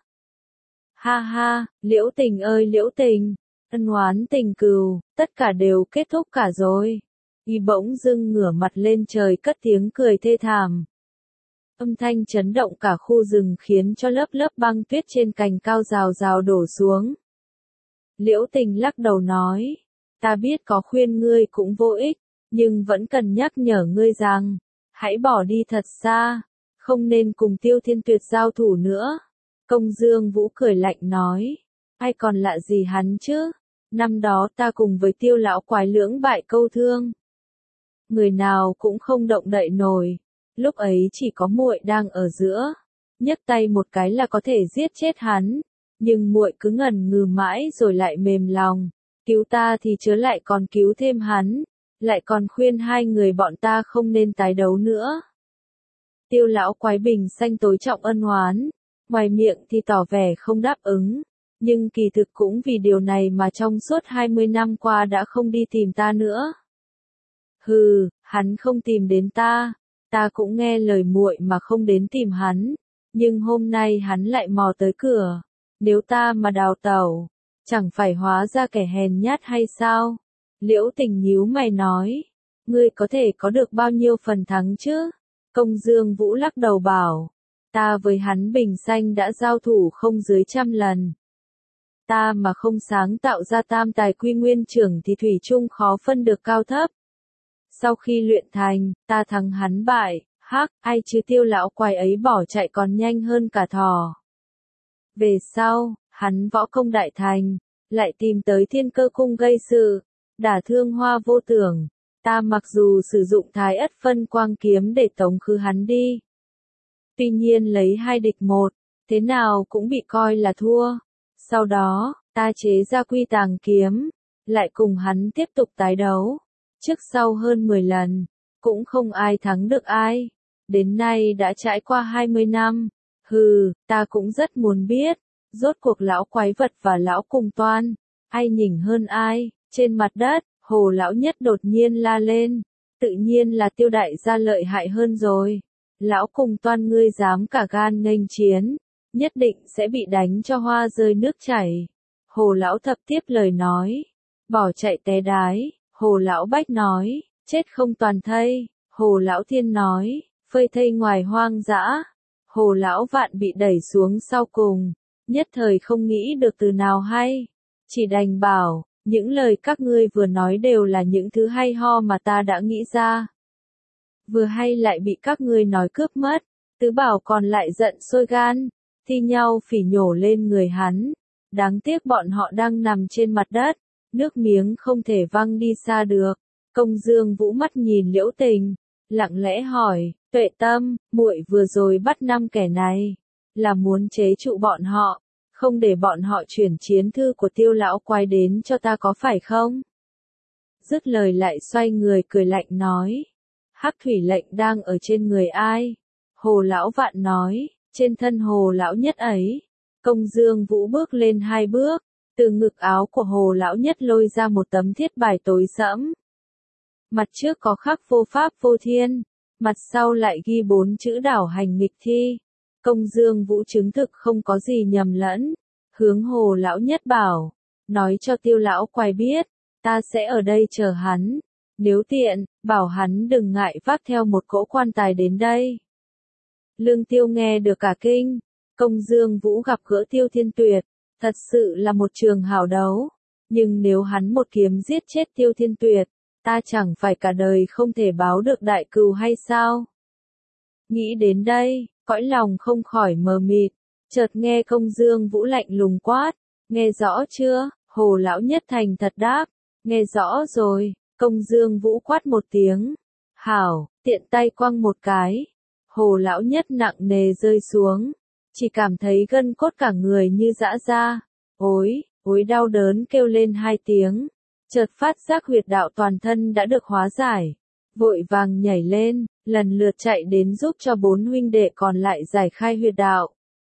Speaker 1: Ha ha, Liễu Tình ơi Liễu Tình, ân oán tình cừu, tất cả đều kết thúc cả rồi. Y bỗng dưng ngửa mặt lên trời cất tiếng cười thê thảm. Âm thanh chấn động cả khu rừng khiến cho lớp lớp băng tuyết trên cành cao rào rào đổ xuống. Liễu Tình lắc đầu nói, ta biết có khuyên ngươi cũng vô ích, nhưng vẫn cần nhắc nhở ngươi rằng, hãy bỏ đi thật xa, không nên cùng Tiêu Thiên Tuyệt giao thủ nữa. Công Dương Vũ cười lạnh nói, ai còn lạ gì hắn chứ, năm đó ta cùng với Tiêu lão quái lưỡng bại câu thương. Người nào cũng không động đậy nổi, lúc ấy chỉ có muội đang ở giữa, nhấc tay một cái là có thể giết chết hắn, nhưng muội cứ ngần ngừ mãi rồi lại mềm lòng, cứu ta thì chớ lại còn cứu thêm hắn, lại còn khuyên hai người bọn ta không nên tái đấu nữa. Tiêu lão quái bình xanh tối trọng ân oán, ngoài miệng thì tỏ vẻ không đáp ứng, nhưng kỳ thực cũng vì điều này mà trong suốt hai mươi năm qua đã không đi tìm ta nữa. Hừ, hắn không tìm đến ta, ta cũng nghe lời muội mà không đến tìm hắn, nhưng hôm nay hắn lại mò tới cửa, nếu ta mà đào tẩu, chẳng phải hóa ra kẻ hèn nhát hay sao? Liễu Tình nhíu mày nói, ngươi có thể có được bao nhiêu phần thắng chứ? Công Dương Vũ lắc đầu bảo, ta với hắn bình xanh đã giao thủ không dưới trăm lần. Ta mà không sáng tạo ra tam tài quy nguyên trưởng thì thủy chung khó phân được cao thấp. Sau khi luyện thành, ta thắng hắn bại, hắc, ai chứ Tiêu lão quái ấy bỏ chạy còn nhanh hơn cả thỏ. Về sau, hắn võ công đại thành, lại tìm tới Thiên Cơ cung gây sự, đả thương Hoa Vô Tưởng. Ta mặc dù sử dụng Thái Ất Phân Quang kiếm để tống khứ hắn đi. Tuy nhiên lấy hai địch một, thế nào cũng bị coi là thua. Sau đó, ta chế ra Quy Tàng kiếm, lại cùng hắn tiếp tục tái đấu. Trước sau hơn mười lần, cũng không ai thắng được ai. Đến nay đã trải qua hai mươi năm. Hừ, ta cũng rất muốn biết, rốt cuộc lão quái vật và lão cùng toan, ai nhỉnh hơn ai. Trên mặt đất, Hồ lão nhất đột nhiên la lên, tự nhiên là Tiêu đại gia lợi hại hơn rồi. Lão cùng toan ngươi dám cả gan nghênh chiến, nhất định sẽ bị đánh cho hoa rơi nước chảy. Hồ lão thập tiếp lời nói, bỏ chạy té đái. Hồ lão bách nói, chết không toàn thây. Hồ lão thiên nói, phơi thây ngoài hoang dã. Hồ lão vạn bị đẩy xuống sau cùng, nhất thời không nghĩ được từ nào hay, chỉ đành bảo, những lời các ngươi vừa nói đều là những thứ hay ho mà ta đã nghĩ ra. Vừa hay lại bị các ngươi nói cướp mất, Tứ Bảo còn lại giận sôi gan, thi nhau phỉ nhổ lên người hắn. Đáng tiếc bọn họ đang nằm trên mặt đất, nước miếng không thể văng đi xa được. Công Dương Vũ mắt nhìn Liễu Tình, lặng lẽ hỏi, Tuệ Tâm, muội vừa rồi bắt năm kẻ này, là muốn chế trụ bọn họ, không để bọn họ chuyển chiến thư của Tiêu lão quái đến cho ta có phải không? Dứt lời lại xoay người cười lạnh nói, hắc thủy lệnh đang ở trên người ai? Hồ lão vạn nói, trên thân Hồ lão nhất ấy. Công Dương Vũ bước lên hai bước, từ ngực áo của Hồ lão nhất lôi ra một tấm thiết bài tối sẫm. Mặt trước có khắc vô pháp vô thiên, mặt sau lại ghi bốn chữ đảo hành nghịch thi. Công Dương Vũ chứng thực không có gì nhầm lẫn, hướng Hồ lão nhất bảo, nói cho Tiêu lão quái biết, ta sẽ ở đây chờ hắn, nếu tiện, bảo hắn đừng ngại vác theo một cỗ quan tài đến đây. Lương Tiêu nghe được cả kinh, Công Dương Vũ gặp gỡ Tiêu Thiên Tuyệt, thật sự là một trường hảo đấu, nhưng nếu hắn một kiếm giết chết Tiêu Thiên Tuyệt, ta chẳng phải cả đời không thể báo được đại cừu hay sao? Nghĩ đến đây, cõi lòng không khỏi mờ mịt, chợt nghe Công Dương Vũ lạnh lùng quát, nghe rõ chưa? Hồ lão nhất thành thật đáp, nghe rõ rồi. Công Dương Vũ quát một tiếng, hảo, tiện tay quăng một cái, Hồ lão nhất nặng nề rơi xuống, chỉ cảm thấy gân cốt cả người như giã ra, ối, ối đau đớn kêu lên hai tiếng, chợt phát giác huyệt đạo toàn thân đã được hóa giải, vội vàng nhảy lên, lần lượt chạy đến giúp cho bốn huynh đệ còn lại giải khai huyệt đạo.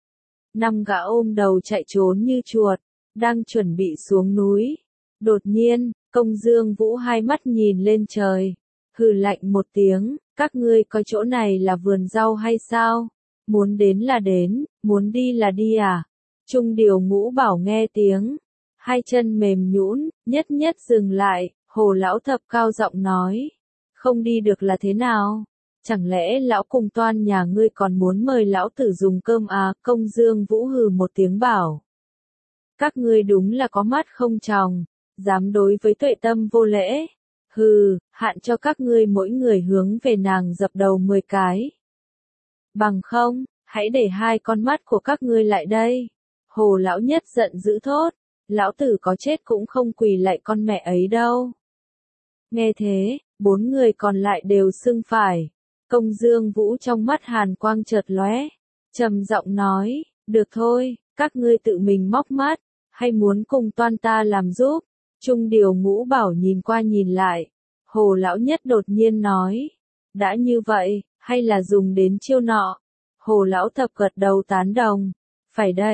Speaker 1: Năm gã ôm đầu chạy trốn như chuột, đang chuẩn bị xuống núi. Đột nhiên, Công Dương Vũ hai mắt nhìn lên trời, hừ lạnh một tiếng, các ngươi coi chỗ này là vườn rau hay sao? Muốn đến là đến, muốn đi là đi à? Trung Điều Ngũ Bảo nghe tiếng, hai chân mềm nhũn, nhất nhất dừng lại. Hồ lão thập cao giọng nói, không đi được là thế nào? Chẳng lẽ lão cùng toan nhà ngươi còn muốn mời lão tử dùng cơm à? Công Dương Vũ hừ một tiếng bảo, các ngươi đúng là có mắt không tròng, dám đối với Tuệ Tâm vô lễ. Hừ, hạn cho các ngươi mỗi người hướng về nàng dập đầu mười cái. Bằng không, hãy để hai con mắt của các ngươi lại đây. Hồ lão nhất giận dữ thốt, lão tử có chết cũng không quỳ lại con mẹ ấy đâu. Nghe thế, bốn người còn lại đều sưng phải. Công Dương Vũ trong mắt hàn quang chợt lóe, trầm giọng nói, được thôi, các ngươi tự mình móc mắt, hay muốn cùng toan ta làm giúp? Trung Điều Ngũ Bảo nhìn qua nhìn lại, Hồ lão nhất đột nhiên nói, đã như vậy, hay là dùng đến chiêu nọ? Hồ lão thập gật đầu tán đồng, phải đấy,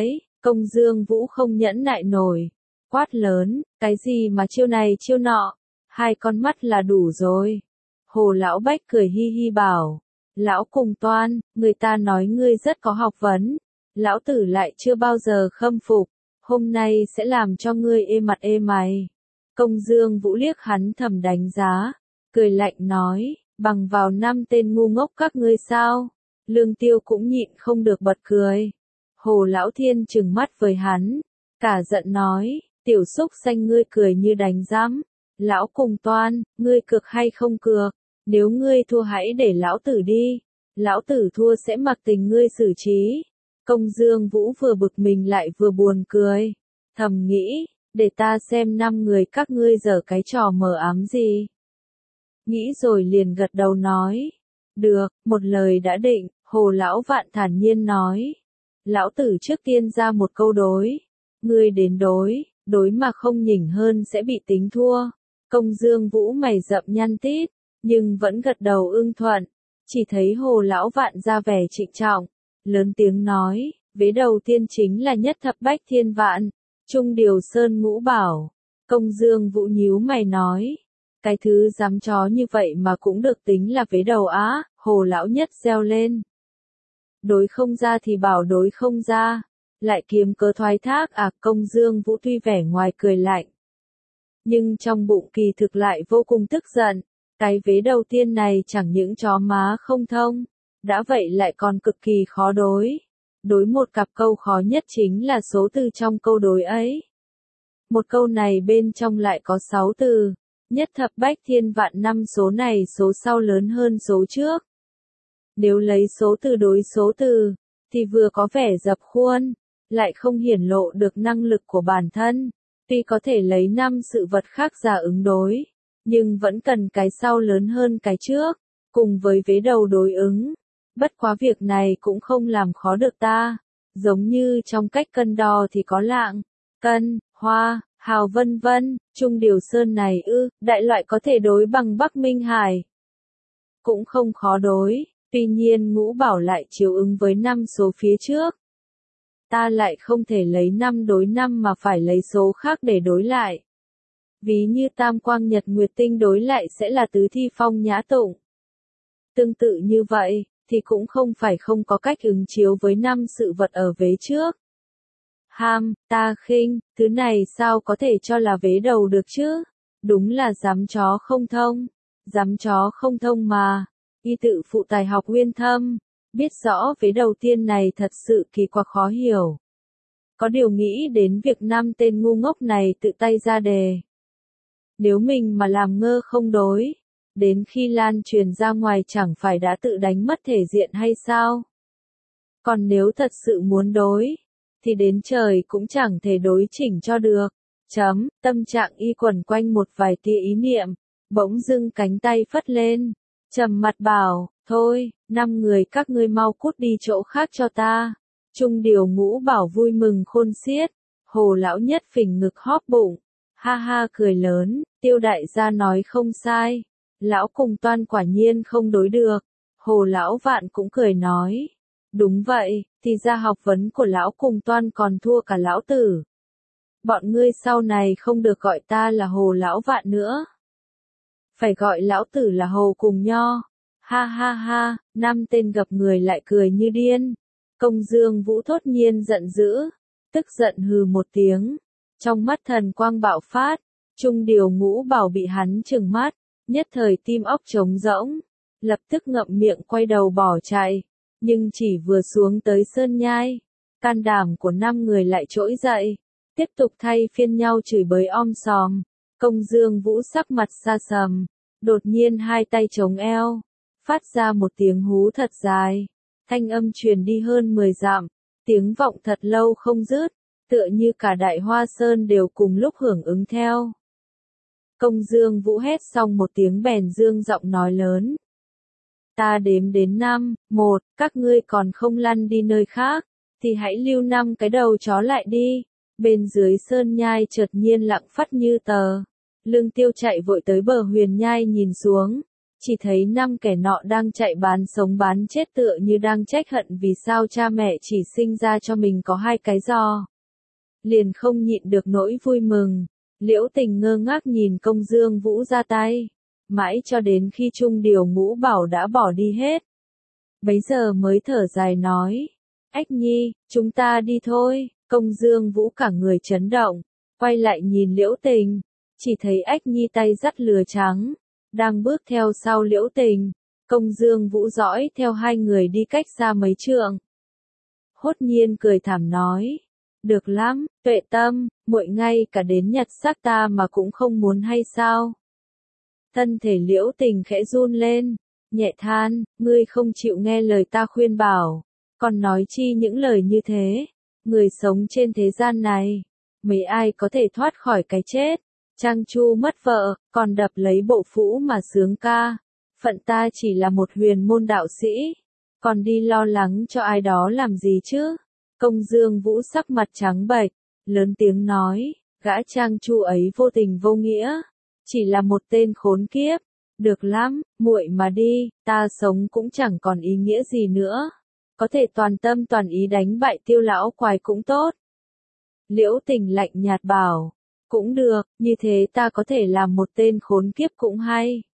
Speaker 1: Công Dương Vũ không nhẫn nại nổi, quát lớn, cái gì mà chiêu này chiêu nọ, hai con mắt là đủ rồi. Hồ Lão Bách cười hi hi bảo, Lão Cùng Toan, người ta nói ngươi rất có học vấn, Lão Tử lại chưa bao giờ khâm phục, hôm nay sẽ làm cho ngươi ê mặt ê mày. Công Dương Vũ liếc hắn thầm đánh giá, cười lạnh nói, bằng vào năm tên ngu ngốc các ngươi sao? Lương Tiêu cũng nhịn không được bật cười. Hồ Lão Thiên trừng mắt với hắn, cả giận nói, tiểu xúc xanh ngươi cười như đánh giám. Lão Cùng Toan, ngươi cược hay không cược? Nếu ngươi thua hãy để Lão Tử đi. Lão Tử thua sẽ mặc tình ngươi xử trí. Công Dương Vũ vừa bực mình lại vừa buồn cười. Thầm nghĩ, để ta xem năm người các ngươi giở cái trò mờ ám gì. Nghĩ rồi liền gật đầu nói. Được, một lời đã định, Hồ Lão Vạn thản nhiên nói. Lão Tử trước tiên ra một câu đối. Ngươi đến đối, đối mà không nhỉnh hơn sẽ bị tính thua. Công Dương Vũ mày rậm nhăn tít, nhưng vẫn gật đầu ưng thuận. Chỉ thấy Hồ Lão Vạn ra vẻ trịnh trọng, lớn tiếng nói, vế đầu tiên chính là nhất thập bách thiên vạn, trung điều sơn ngũ bảo. Công Dương Vũ nhíu mày nói, cái thứ dám chó như vậy mà cũng được tính là vế đầu á. Hồ Lão nhất reo lên. Đối không ra thì bảo đối không ra, lại kiếm cớ thoái thác à. Công Dương Vũ tuy vẻ ngoài cười lạnh, nhưng trong bụng kỳ thực lại vô cùng tức giận. Cái vế đầu tiên này chẳng những chó má không thông, đã vậy lại còn cực kỳ khó đối. Đối một cặp câu khó nhất chính là số từ trong câu đối ấy. Một câu này bên trong lại có sáu từ, nhất thập bách thiên vạn, năm số này số sau lớn hơn số trước. Nếu lấy số từ đối số từ, thì vừa có vẻ dập khuôn, lại không hiển lộ được năng lực của bản thân. Tuy có thể lấy năm sự vật khác ra ứng đối, nhưng vẫn cần cái sau lớn hơn cái trước, cùng với vế đầu đối ứng. Bất quá việc này cũng không làm khó được ta, giống như trong cách cân đo thì có lạng, cân, hoa, hào vân vân, trung điều sơn này ư, đại loại có thể đối bằng Bắc Minh Hải. Cũng không khó đối, tuy nhiên ngũ bảo lại chiếu ứng với năm số phía trước. Ta lại không thể lấy năm đối năm mà phải lấy số khác để đối lại. Ví như tam quang nhật nguyệt tinh đối lại sẽ là tứ thi phong nhã tụng. Tương tự như vậy, thì cũng không phải không có cách ứng chiếu với năm sự vật ở vế trước. Ham, ta khinh, thứ này sao có thể cho là vế đầu được chứ? Đúng là dám chó không thông. Dám chó không thông mà. Y tự phụ tài học uyên thâm, biết rõ vế đầu tiên này thật sự kỳ quặc khó hiểu. Có điều nghĩ đến việc năm tên ngu ngốc này tự tay ra đề. Nếu mình mà làm ngơ không đối, đến khi lan truyền ra ngoài chẳng phải đã tự đánh mất thể diện hay sao? Còn nếu thật sự muốn đối, thì đến trời cũng chẳng thể đối chỉnh cho được. Chấm, tâm trạng y quẩn quanh một vài tia ý niệm, bỗng dưng cánh tay phất lên, trầm mặt bảo, thôi, năm người các ngươi mau cút đi chỗ khác cho ta. Trung điều ngũ bảo vui mừng khôn xiết, Hồ Lão nhất phình ngực hóp bụng, ha ha cười lớn, Tiêu đại gia nói không sai, Lão Cùng Toan quả nhiên không đối được. Hồ Lão Vạn cũng cười nói, đúng vậy, thì ra học vấn của Lão Cùng Toan còn thua cả Lão Tử. Bọn ngươi sau này không được gọi ta là Hồ Lão Vạn nữa, phải gọi Lão Tử là Hồ Cùng Nho. Ha ha ha, năm tên gặp người lại cười như điên. Công Dương Vũ thốt nhiên giận dữ, tức giận hừ một tiếng, trong mắt thần quang bạo phát. Trung điều ngũ bảo bị hắn trừng mắt, nhất thời tim óc trống rỗng, lập tức ngậm miệng quay đầu bỏ chạy. Nhưng chỉ vừa xuống tới sơn nhai, can đảm của năm người lại trỗi dậy, tiếp tục thay phiên nhau chửi bới om sòm. Công Dương Vũ sắc mặt xa sầm, đột nhiên hai tay chống eo, phát ra một tiếng hú thật dài, thanh âm truyền đi hơn mười dặm, tiếng vọng thật lâu không dứt, tựa như cả Đại Hoa Sơn đều cùng lúc hưởng ứng theo. Công Dương Vũ hét xong một tiếng bèn dương giọng nói lớn. Ta đếm đến năm, một, các ngươi còn không lăn đi nơi khác, thì hãy lưu năm cái đầu chó lại đi. Bên dưới sơn nhai chợt nhiên lặng phắt như tờ. Lương Tiêu chạy vội tới bờ huyền nhai nhìn xuống, chỉ thấy năm kẻ nọ đang chạy bán sống bán chết tựa như đang trách hận vì sao cha mẹ chỉ sinh ra cho mình có hai cái giò. liền không nhịn được nỗi vui mừng. Liễu Tình ngơ ngác nhìn Công Dương Vũ ra tay, mãi cho đến khi Trung Điều Ngũ Bảo đã bỏ đi hết. Bấy giờ mới thở dài nói, Ách Nhi, chúng ta đi thôi. Công Dương Vũ cả người chấn động, quay lại nhìn Liễu Tình, chỉ thấy Ách Nhi tay dắt lừa trắng, đang bước theo sau Liễu Tình. Công Dương Vũ dõi theo hai người đi cách xa mấy trượng. Hốt nhiên cười thảm nói, được lắm, Tuệ Tâm, muội ngay cả đến nhặt xác ta mà cũng không muốn hay sao? Thân thể Liễu Tình khẽ run lên, nhẹ than, ngươi không chịu nghe lời ta khuyên bảo, còn nói chi những lời như thế. Người sống trên thế gian này, mấy ai có thể thoát khỏi cái chết. Trang Chu mất vợ, còn đập lấy bộ phũ mà sướng ca. Phận ta chỉ là một huyền môn đạo sĩ, còn đi lo lắng cho ai đó làm gì chứ? Công Dương Vũ sắc mặt trắng bệch, lớn tiếng nói, gã Trang Chu ấy vô tình vô nghĩa, chỉ là một tên khốn kiếp. Được lắm, muội mà đi, ta sống cũng chẳng còn ý nghĩa gì nữa. Có thể toàn tâm toàn ý đánh bại Tiêu lão quái cũng tốt. Liễu Tình lạnh nhạt bảo, cũng được, như thế ta có thể làm một tên khốn kiếp cũng hay.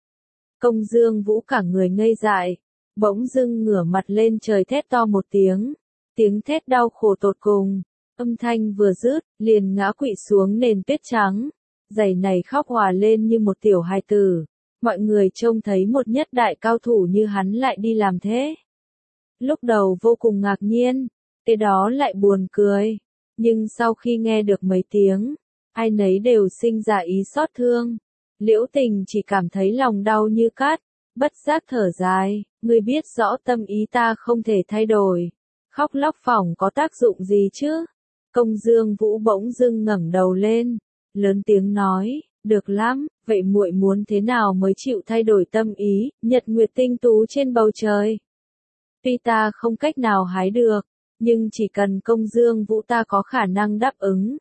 Speaker 1: Công Dương Vũ cả người ngây dại, bỗng dưng ngửa mặt lên trời thét to một tiếng, tiếng thét đau khổ tột cùng, âm thanh vừa dứt, liền ngã quỵ xuống nền tuyết trắng, giày này khóc hòa lên như một tiểu hài tử. Mọi người trông thấy một nhất đại cao thủ như hắn lại đi làm thế. Lúc đầu vô cùng ngạc nhiên, kế đó lại buồn cười, nhưng sau khi nghe được mấy tiếng, ai nấy đều sinh ra ý xót thương. Liễu Tình chỉ cảm thấy lòng đau như cắt, bất giác thở dài, ngươi biết rõ tâm ý ta không thể thay đổi, khóc lóc phỏng có tác dụng gì chứ? Công Dương Vũ bỗng dưng ngẩng đầu lên, lớn tiếng nói, được lắm, vậy muội muốn thế nào mới chịu thay đổi tâm ý? Nhật nguyệt tinh tú trên bầu trời, tuy ta không cách nào hái được, nhưng chỉ cần Công Dương Vũ ta có khả năng đáp ứng,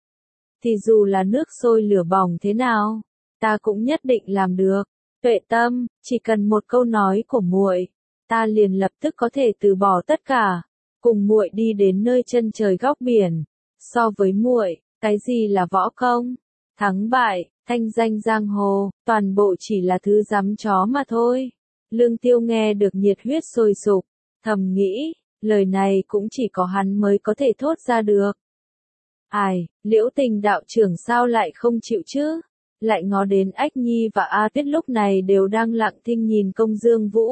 Speaker 1: thì dù là nước sôi lửa bỏng thế nào, ta cũng nhất định làm được. Tuệ Tâm, chỉ cần một câu nói của muội, ta liền lập tức có thể từ bỏ tất cả, cùng muội đi đến nơi chân trời góc biển. So với muội, cái gì là võ công, thắng bại, thanh danh giang hồ, toàn bộ chỉ là thứ giấm chó mà thôi. Lương Tiêu nghe được nhiệt huyết sôi sục, thầm nghĩ, lời này cũng chỉ có hắn mới có thể thốt ra được. Ai, Liễu Tình đạo trưởng sao lại không chịu chứ? Lại ngó đến Ách Nhi và A Tuyết lúc này đều đang lặng thinh nhìn Công Dương Vũ.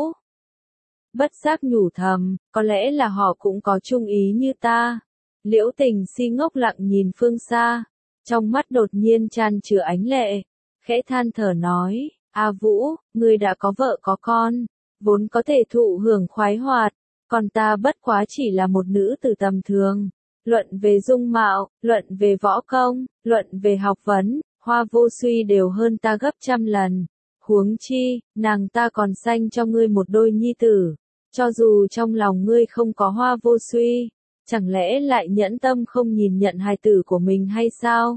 Speaker 1: Bất giác nhủ thầm, có lẽ là họ cũng có chung ý như ta. Liễu Tình si ngốc lặng nhìn phương xa, trong mắt đột nhiên tràn chứa ánh lệ, khẽ than thở nói, A Vũ, ngươi đã có vợ có con, vốn có thể thụ hưởng khoái hoạt, còn ta bất quá chỉ là một nữ tử tầm thường. Luận về dung mạo, luận về võ công, luận về học vấn, Hoa Vô Suy đều hơn ta gấp trăm lần. Huống chi, nàng ta còn sanh cho ngươi một đôi nhi tử. Cho dù trong lòng ngươi không có Hoa Vô Suy, chẳng lẽ lại nhẫn tâm không nhìn nhận hài tử của mình hay sao?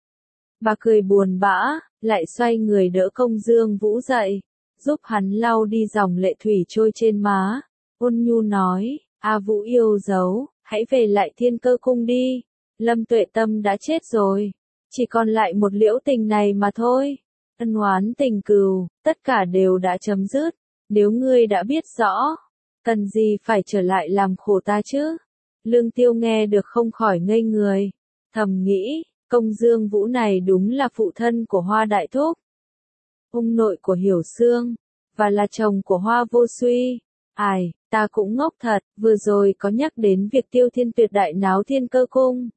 Speaker 1: Bà cười buồn bã, lại xoay người đỡ Công Dương Vũ dậy, giúp hắn lau đi dòng lệ thủy trôi trên má. Ôn nhu nói, A Vũ yêu dấu, hãy về lại Thiên Cơ Cung đi. Lâm Tuệ Tâm đã chết rồi, chỉ còn lại một Liễu Tình này mà thôi. Ân oán tình cừu, tất cả đều đã chấm dứt. Nếu ngươi đã biết rõ, cần gì phải trở lại làm khổ ta chứ? Lương Tiêu nghe được không khỏi ngây người, thầm nghĩ, Công Dương Vũ này đúng là phụ thân của Hoa Đại Thúc, ông nội của Hiểu Xương, và là chồng của Hoa Vô Suy. Ai, ta cũng ngốc thật, vừa rồi có nhắc đến việc Tiêu Thiên Tuyệt đại náo Thiên Cơ Cung.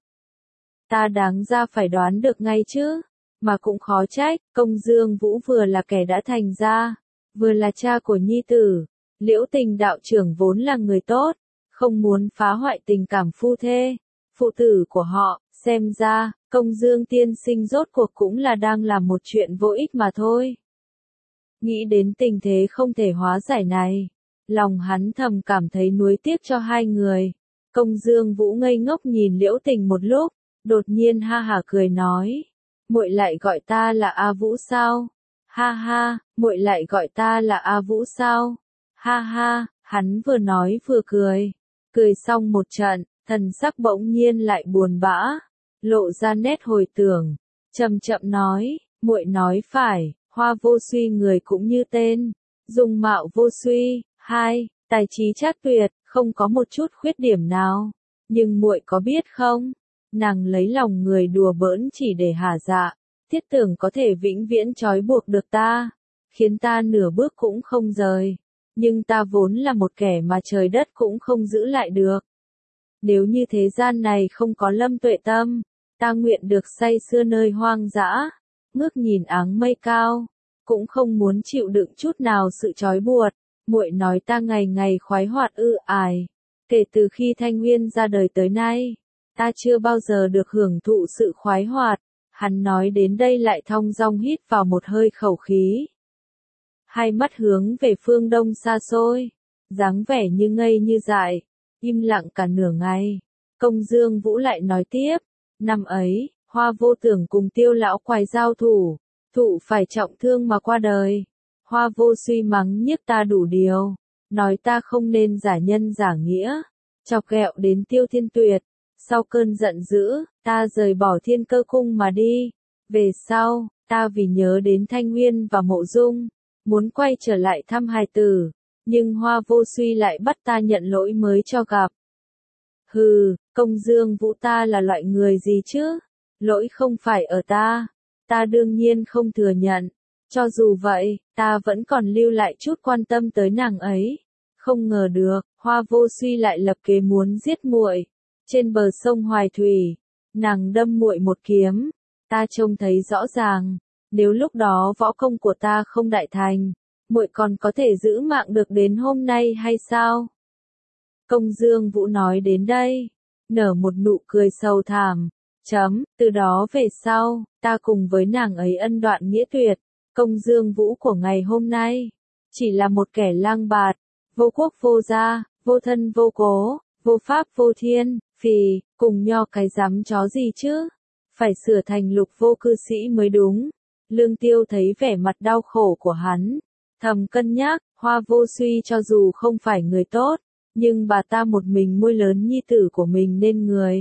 Speaker 1: Ta đáng ra phải đoán được ngay chứ, mà cũng khó trách, Công Dương Vũ vừa là kẻ đã thành ra, vừa là cha của nhi tử. Liễu Tình đạo trưởng vốn là người tốt, không muốn phá hoại tình cảm phu thê, phụ tử của họ, xem ra, Công Dương tiên sinh rốt cuộc cũng là đang làm một chuyện vô ích mà thôi. Nghĩ đến tình thế không thể hóa giải này, lòng hắn thầm cảm thấy nuối tiếc cho hai người. Công Dương Vũ ngây ngốc nhìn Liễu Tình một lúc, đột nhiên ha hả cười nói, muội lại gọi ta là A Vũ sao? Ha ha, muội lại gọi ta là A Vũ sao? Ha ha, hắn vừa nói vừa cười, cười xong một trận, thần sắc bỗng nhiên lại buồn bã, lộ ra nét hồi tưởng, chậm chậm nói, muội nói phải, Hoa Vô Suy người cũng như tên, dung mạo vô suy, hai, tài trí trác tuyệt, không có một chút khuyết điểm nào. Nhưng muội có biết không, nàng lấy lòng người đùa bỡn chỉ để hả dạ, thiết tưởng có thể vĩnh viễn trói buộc được ta, khiến ta nửa bước cũng không rời. Nhưng ta vốn là một kẻ mà trời đất cũng không giữ lại được. Nếu như thế gian này không có Lâm Tuệ Tâm, ta nguyện được say sưa nơi hoang dã, ngước nhìn áng mây cao, cũng không muốn chịu đựng chút nào sự trói buộc. Muội nói ta ngày ngày khoái hoạt ư ải, kể từ khi Thanh Nguyên ra đời tới nay, ta chưa bao giờ được hưởng thụ sự khoái hoạt. Hắn nói đến đây lại thong dong hít vào một hơi khẩu khí. Hai mắt hướng về phương đông xa xôi, dáng vẻ như ngây như dại, im lặng cả nửa ngày. Công Dương Vũ lại nói tiếp, năm ấy, Hoa Vô Tưởng cùng Tiêu lão quái giao thủ, thụ phải trọng thương mà qua đời. Hoa Vô Suy mắng nhiếc ta đủ điều, nói ta không nên giả nhân giả nghĩa, chọc ghẹo đến Tiêu Thiên Tuyệt. Sau cơn giận dữ, ta rời bỏ Thiên Cơ Cung mà đi. Về sau, ta vì nhớ đến Thanh Nguyên và Mộ Dung, muốn quay trở lại thăm hài tử, nhưng Hoa Vô Suy lại bắt ta nhận lỗi mới cho gặp. Hừ, Công Dương Vũ ta là loại người gì chứ? Lỗi không phải ở ta, ta đương nhiên không thừa nhận. Cho dù vậy, ta vẫn còn lưu lại chút quan tâm tới nàng ấy. Không ngờ được, Hoa Vô Suy lại lập kế muốn giết muội. Trên bờ sông Hoài Thủy, nàng đâm muội một kiếm, ta trông thấy rõ ràng, nếu lúc đó võ công của ta không đại thành, muội còn có thể giữ mạng được đến hôm nay hay sao? Công Dương Vũ nói đến đây, nở một nụ cười sầu thảm, chấm, từ đó về sau, ta cùng với nàng ấy ân đoạn nghĩa tuyệt. Công Dương Vũ của ngày hôm nay, chỉ là một kẻ lang bạt, vô quốc vô gia, vô thân vô cố, vô pháp vô thiên, phì, cùng nho cái dám chó gì chứ? Phải sửa thành lục vô cư sĩ mới đúng. Lương Tiêu thấy vẻ mặt đau khổ của hắn, thầm cân nhắc, Hoa Vô Suy cho dù không phải người tốt, nhưng bà ta một mình nuôi lớn nhi tử của mình nên người.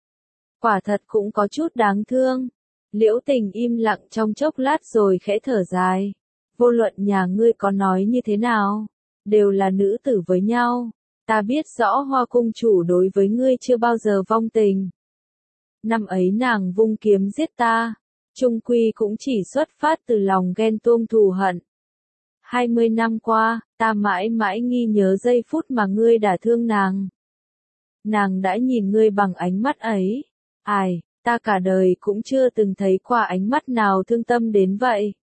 Speaker 1: Quả thật cũng có chút đáng thương. Liễu Tình im lặng trong chốc lát rồi khẽ thở dài. Vô luận nhà ngươi có nói như thế nào, đều là nữ tử với nhau. Ta biết rõ Hoa cung chủ đối với ngươi chưa bao giờ vong tình. Năm ấy nàng vung kiếm giết ta, chung quy cũng chỉ xuất phát từ lòng ghen tuông thù hận. Hai mươi năm qua, ta mãi mãi nghi nhớ giây phút mà ngươi đả thương nàng. Nàng đã nhìn ngươi bằng ánh mắt ấy. Ai, ta cả đời cũng chưa từng thấy qua ánh mắt nào thương tâm đến vậy.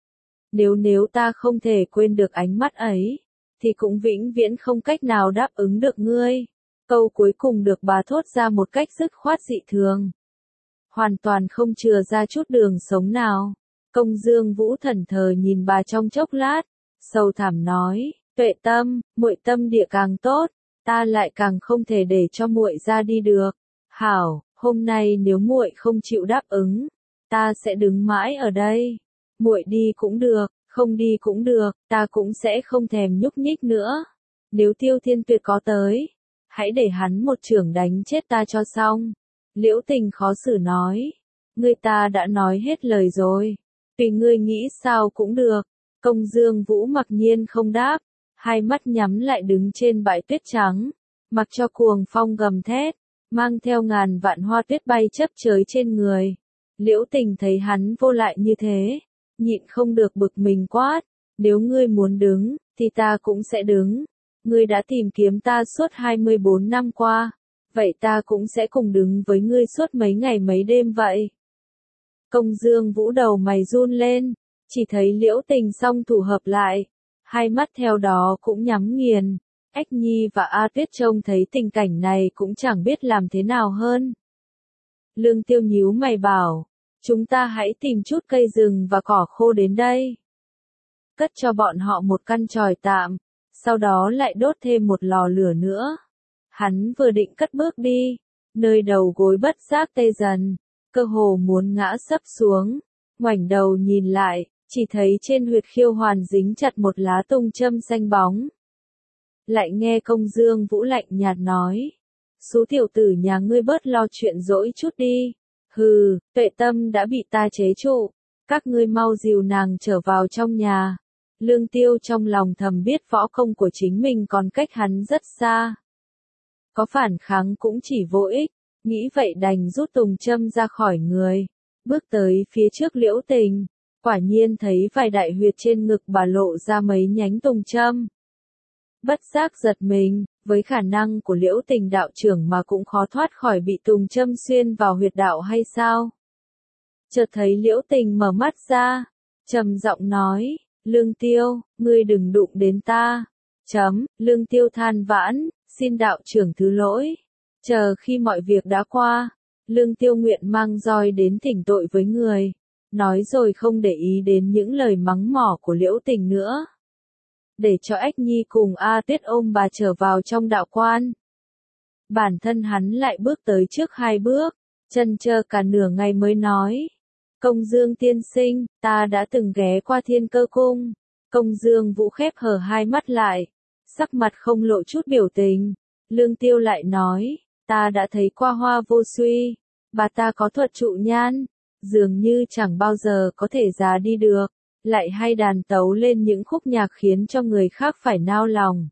Speaker 1: Nếu nếu ta không thể quên được ánh mắt ấy, thì cũng vĩnh viễn không cách nào đáp ứng được ngươi. Câu cuối cùng được bà thốt ra một cách dứt khoát dị thường. Hoàn toàn không chừa ra chút đường sống nào. Công Dương Vũ thần thờ nhìn bà trong chốc lát, sầu thảm nói, Tuệ Tâm, muội tâm địa càng tốt, ta lại càng không thể để cho muội ra đi được. Hảo, hôm nay nếu muội không chịu đáp ứng, ta sẽ đứng mãi ở đây. Muội đi cũng được, không đi cũng được, ta cũng sẽ không thèm nhúc nhích nữa. Nếu Tiêu Thiên Tuyệt có tới, hãy để hắn một chưởng đánh chết ta cho xong. Liễu Tình khó xử nói, ngươi ta đã nói hết lời rồi, tùy ngươi nghĩ sao cũng được. Công Dương Vũ mặc nhiên không đáp, hai mắt nhắm lại đứng trên bãi tuyết trắng, mặc cho cuồng phong gầm thét, mang theo ngàn vạn hoa tuyết bay chấp chới trên người. Liễu Tình thấy hắn vô lại như thế, nhịn không được bực mình quát, nếu ngươi muốn đứng, thì ta cũng sẽ đứng. Ngươi đã tìm kiếm ta suốt hai mươi bốn năm qua, vậy ta cũng sẽ cùng đứng với ngươi suốt mấy ngày mấy đêm vậy. Công Dương Vũ đầu mày run lên, chỉ thấy Liễu Tình song thủ hợp lại, hai mắt theo đó cũng nhắm nghiền. Ách Nhi và A Tuyết trông thấy tình cảnh này cũng chẳng biết làm thế nào hơn. Lương Tiêu nhíu mày bảo, chúng ta hãy tìm chút cây rừng và cỏ khô đến đây. Cất cho bọn họ một căn chòi tạm, sau đó lại đốt thêm một lò lửa nữa. Hắn vừa định cất bước đi, nơi đầu gối bất giác tê dần, cơ hồ muốn ngã sấp xuống, ngoảnh đầu nhìn lại, chỉ thấy trên huyệt khiêu hoàn dính chặt một lá tung châm xanh bóng. Lại nghe Công Dương Vũ lạnh nhạt nói, số tiểu tử nhà ngươi bớt lo chuyện dỗi chút đi, Hừ, Tuệ Tâm đã bị ta chế trụ, các ngươi mau dìu nàng trở vào trong nhà. Lương Tiêu trong lòng thầm biết võ công của chính mình còn cách hắn rất xa. Có phản kháng cũng chỉ vô ích, nghĩ vậy đành rút tùng châm ra khỏi người, bước tới phía trước Liễu Tình, quả nhiên thấy vài đại huyệt trên ngực bà lộ ra mấy nhánh tùng châm. Bất giác giật mình, với khả năng của Liễu Tình đạo trưởng mà cũng khó thoát khỏi bị tùng châm xuyên vào huyệt đạo hay sao? Chợt thấy Liễu Tình mở mắt ra, trầm giọng nói, Lương Tiêu, ngươi đừng đụng đến ta. Chấm, Lương Tiêu than vãn, xin đạo trưởng thứ lỗi. Chờ khi mọi việc đã qua, Lương Tiêu nguyện mang roi đến thỉnh tội với người, nói rồi không để ý đến những lời mắng mỏ của Liễu Tình nữa. Để cho Ách Nhi cùng A Tuyết ôm bà trở vào trong đạo quan. Bản thân hắn lại bước tới trước hai bước, chần chờ cả nửa ngày mới nói. Công Dương tiên sinh, ta đã từng ghé qua Thiên Cơ Cung. Công Dương Vũ khép hờ hai mắt lại, sắc mặt không lộ chút biểu tình. Lương Tiêu lại nói, ta đã thấy qua Hoa Vô Suy, bà ta có thuật trụ nhan, dường như chẳng bao giờ có thể già đi được, lại hay đàn tấu lên những khúc nhạc khiến cho người khác phải nao lòng.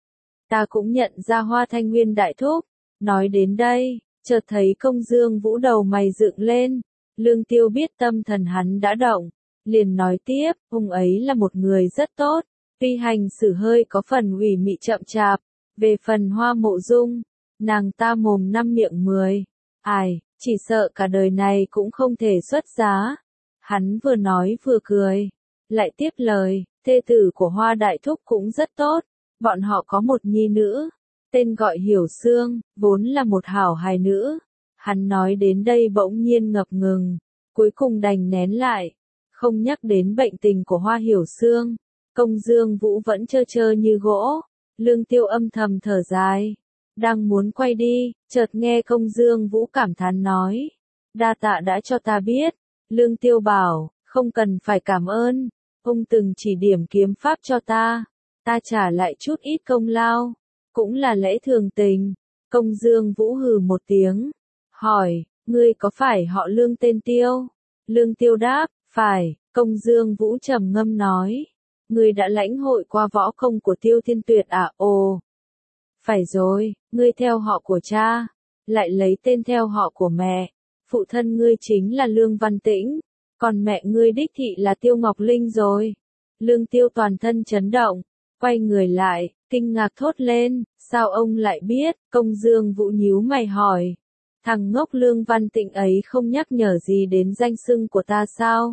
Speaker 1: Ta cũng nhận ra Hoa Thanh Nguyên đại thúc. Nói đến đây, chợt thấy Công Dương Vũ đầu mày dựng lên. Lương Tiêu biết tâm thần hắn đã động, liền nói tiếp, ông ấy là một người rất tốt, tuy hành xử hơi có phần ủy mị chậm chạp, về phần Hoa Mộ Dung, nàng ta mồm năm miệng mười, ai, chỉ sợ cả đời này cũng không thể xuất giá. Hắn vừa nói vừa cười, lại tiếp lời, thê tử của Hoa Đại Thúc cũng rất tốt, bọn họ có một nhi nữ, tên gọi Hiểu Sương, vốn là một hảo hài nữ. Hắn nói đến đây bỗng nhiên ngập ngừng, cuối cùng đành nén lại, không nhắc đến bệnh tình của Hoa Hiểu Sương. Công Dương Vũ vẫn trơ trơ như gỗ, Lương Tiêu âm thầm thở dài, đang muốn quay đi, chợt nghe Công Dương Vũ cảm thán nói, đa tạ đã cho ta biết. Lương Tiêu bảo, không cần phải cảm ơn, ông từng chỉ điểm kiếm pháp cho ta, ta trả lại chút ít công lao, cũng là lẽ thường tình. Công Dương Vũ hừ một tiếng, hỏi, ngươi có phải họ Lương tên Tiêu? Lương Tiêu đáp, phải. Công Dương Vũ trầm ngâm nói, ngươi đã lãnh hội qua võ công của Tiêu Thiên Tuyệt à? Ồ, phải rồi, ngươi theo họ của cha, lại lấy tên theo họ của mẹ. Phụ thân ngươi chính là Lương Văn Tĩnh, còn mẹ ngươi đích thị là Tiêu Ngọc Linh rồi. Lương Tiêu toàn thân chấn động, quay người lại, kinh ngạc thốt lên, sao ông lại biết? Công Dương Vũ nhíu mày hỏi, thằng ngốc Lương Văn Tĩnh ấy không nhắc nhở gì đến danh xưng của ta sao?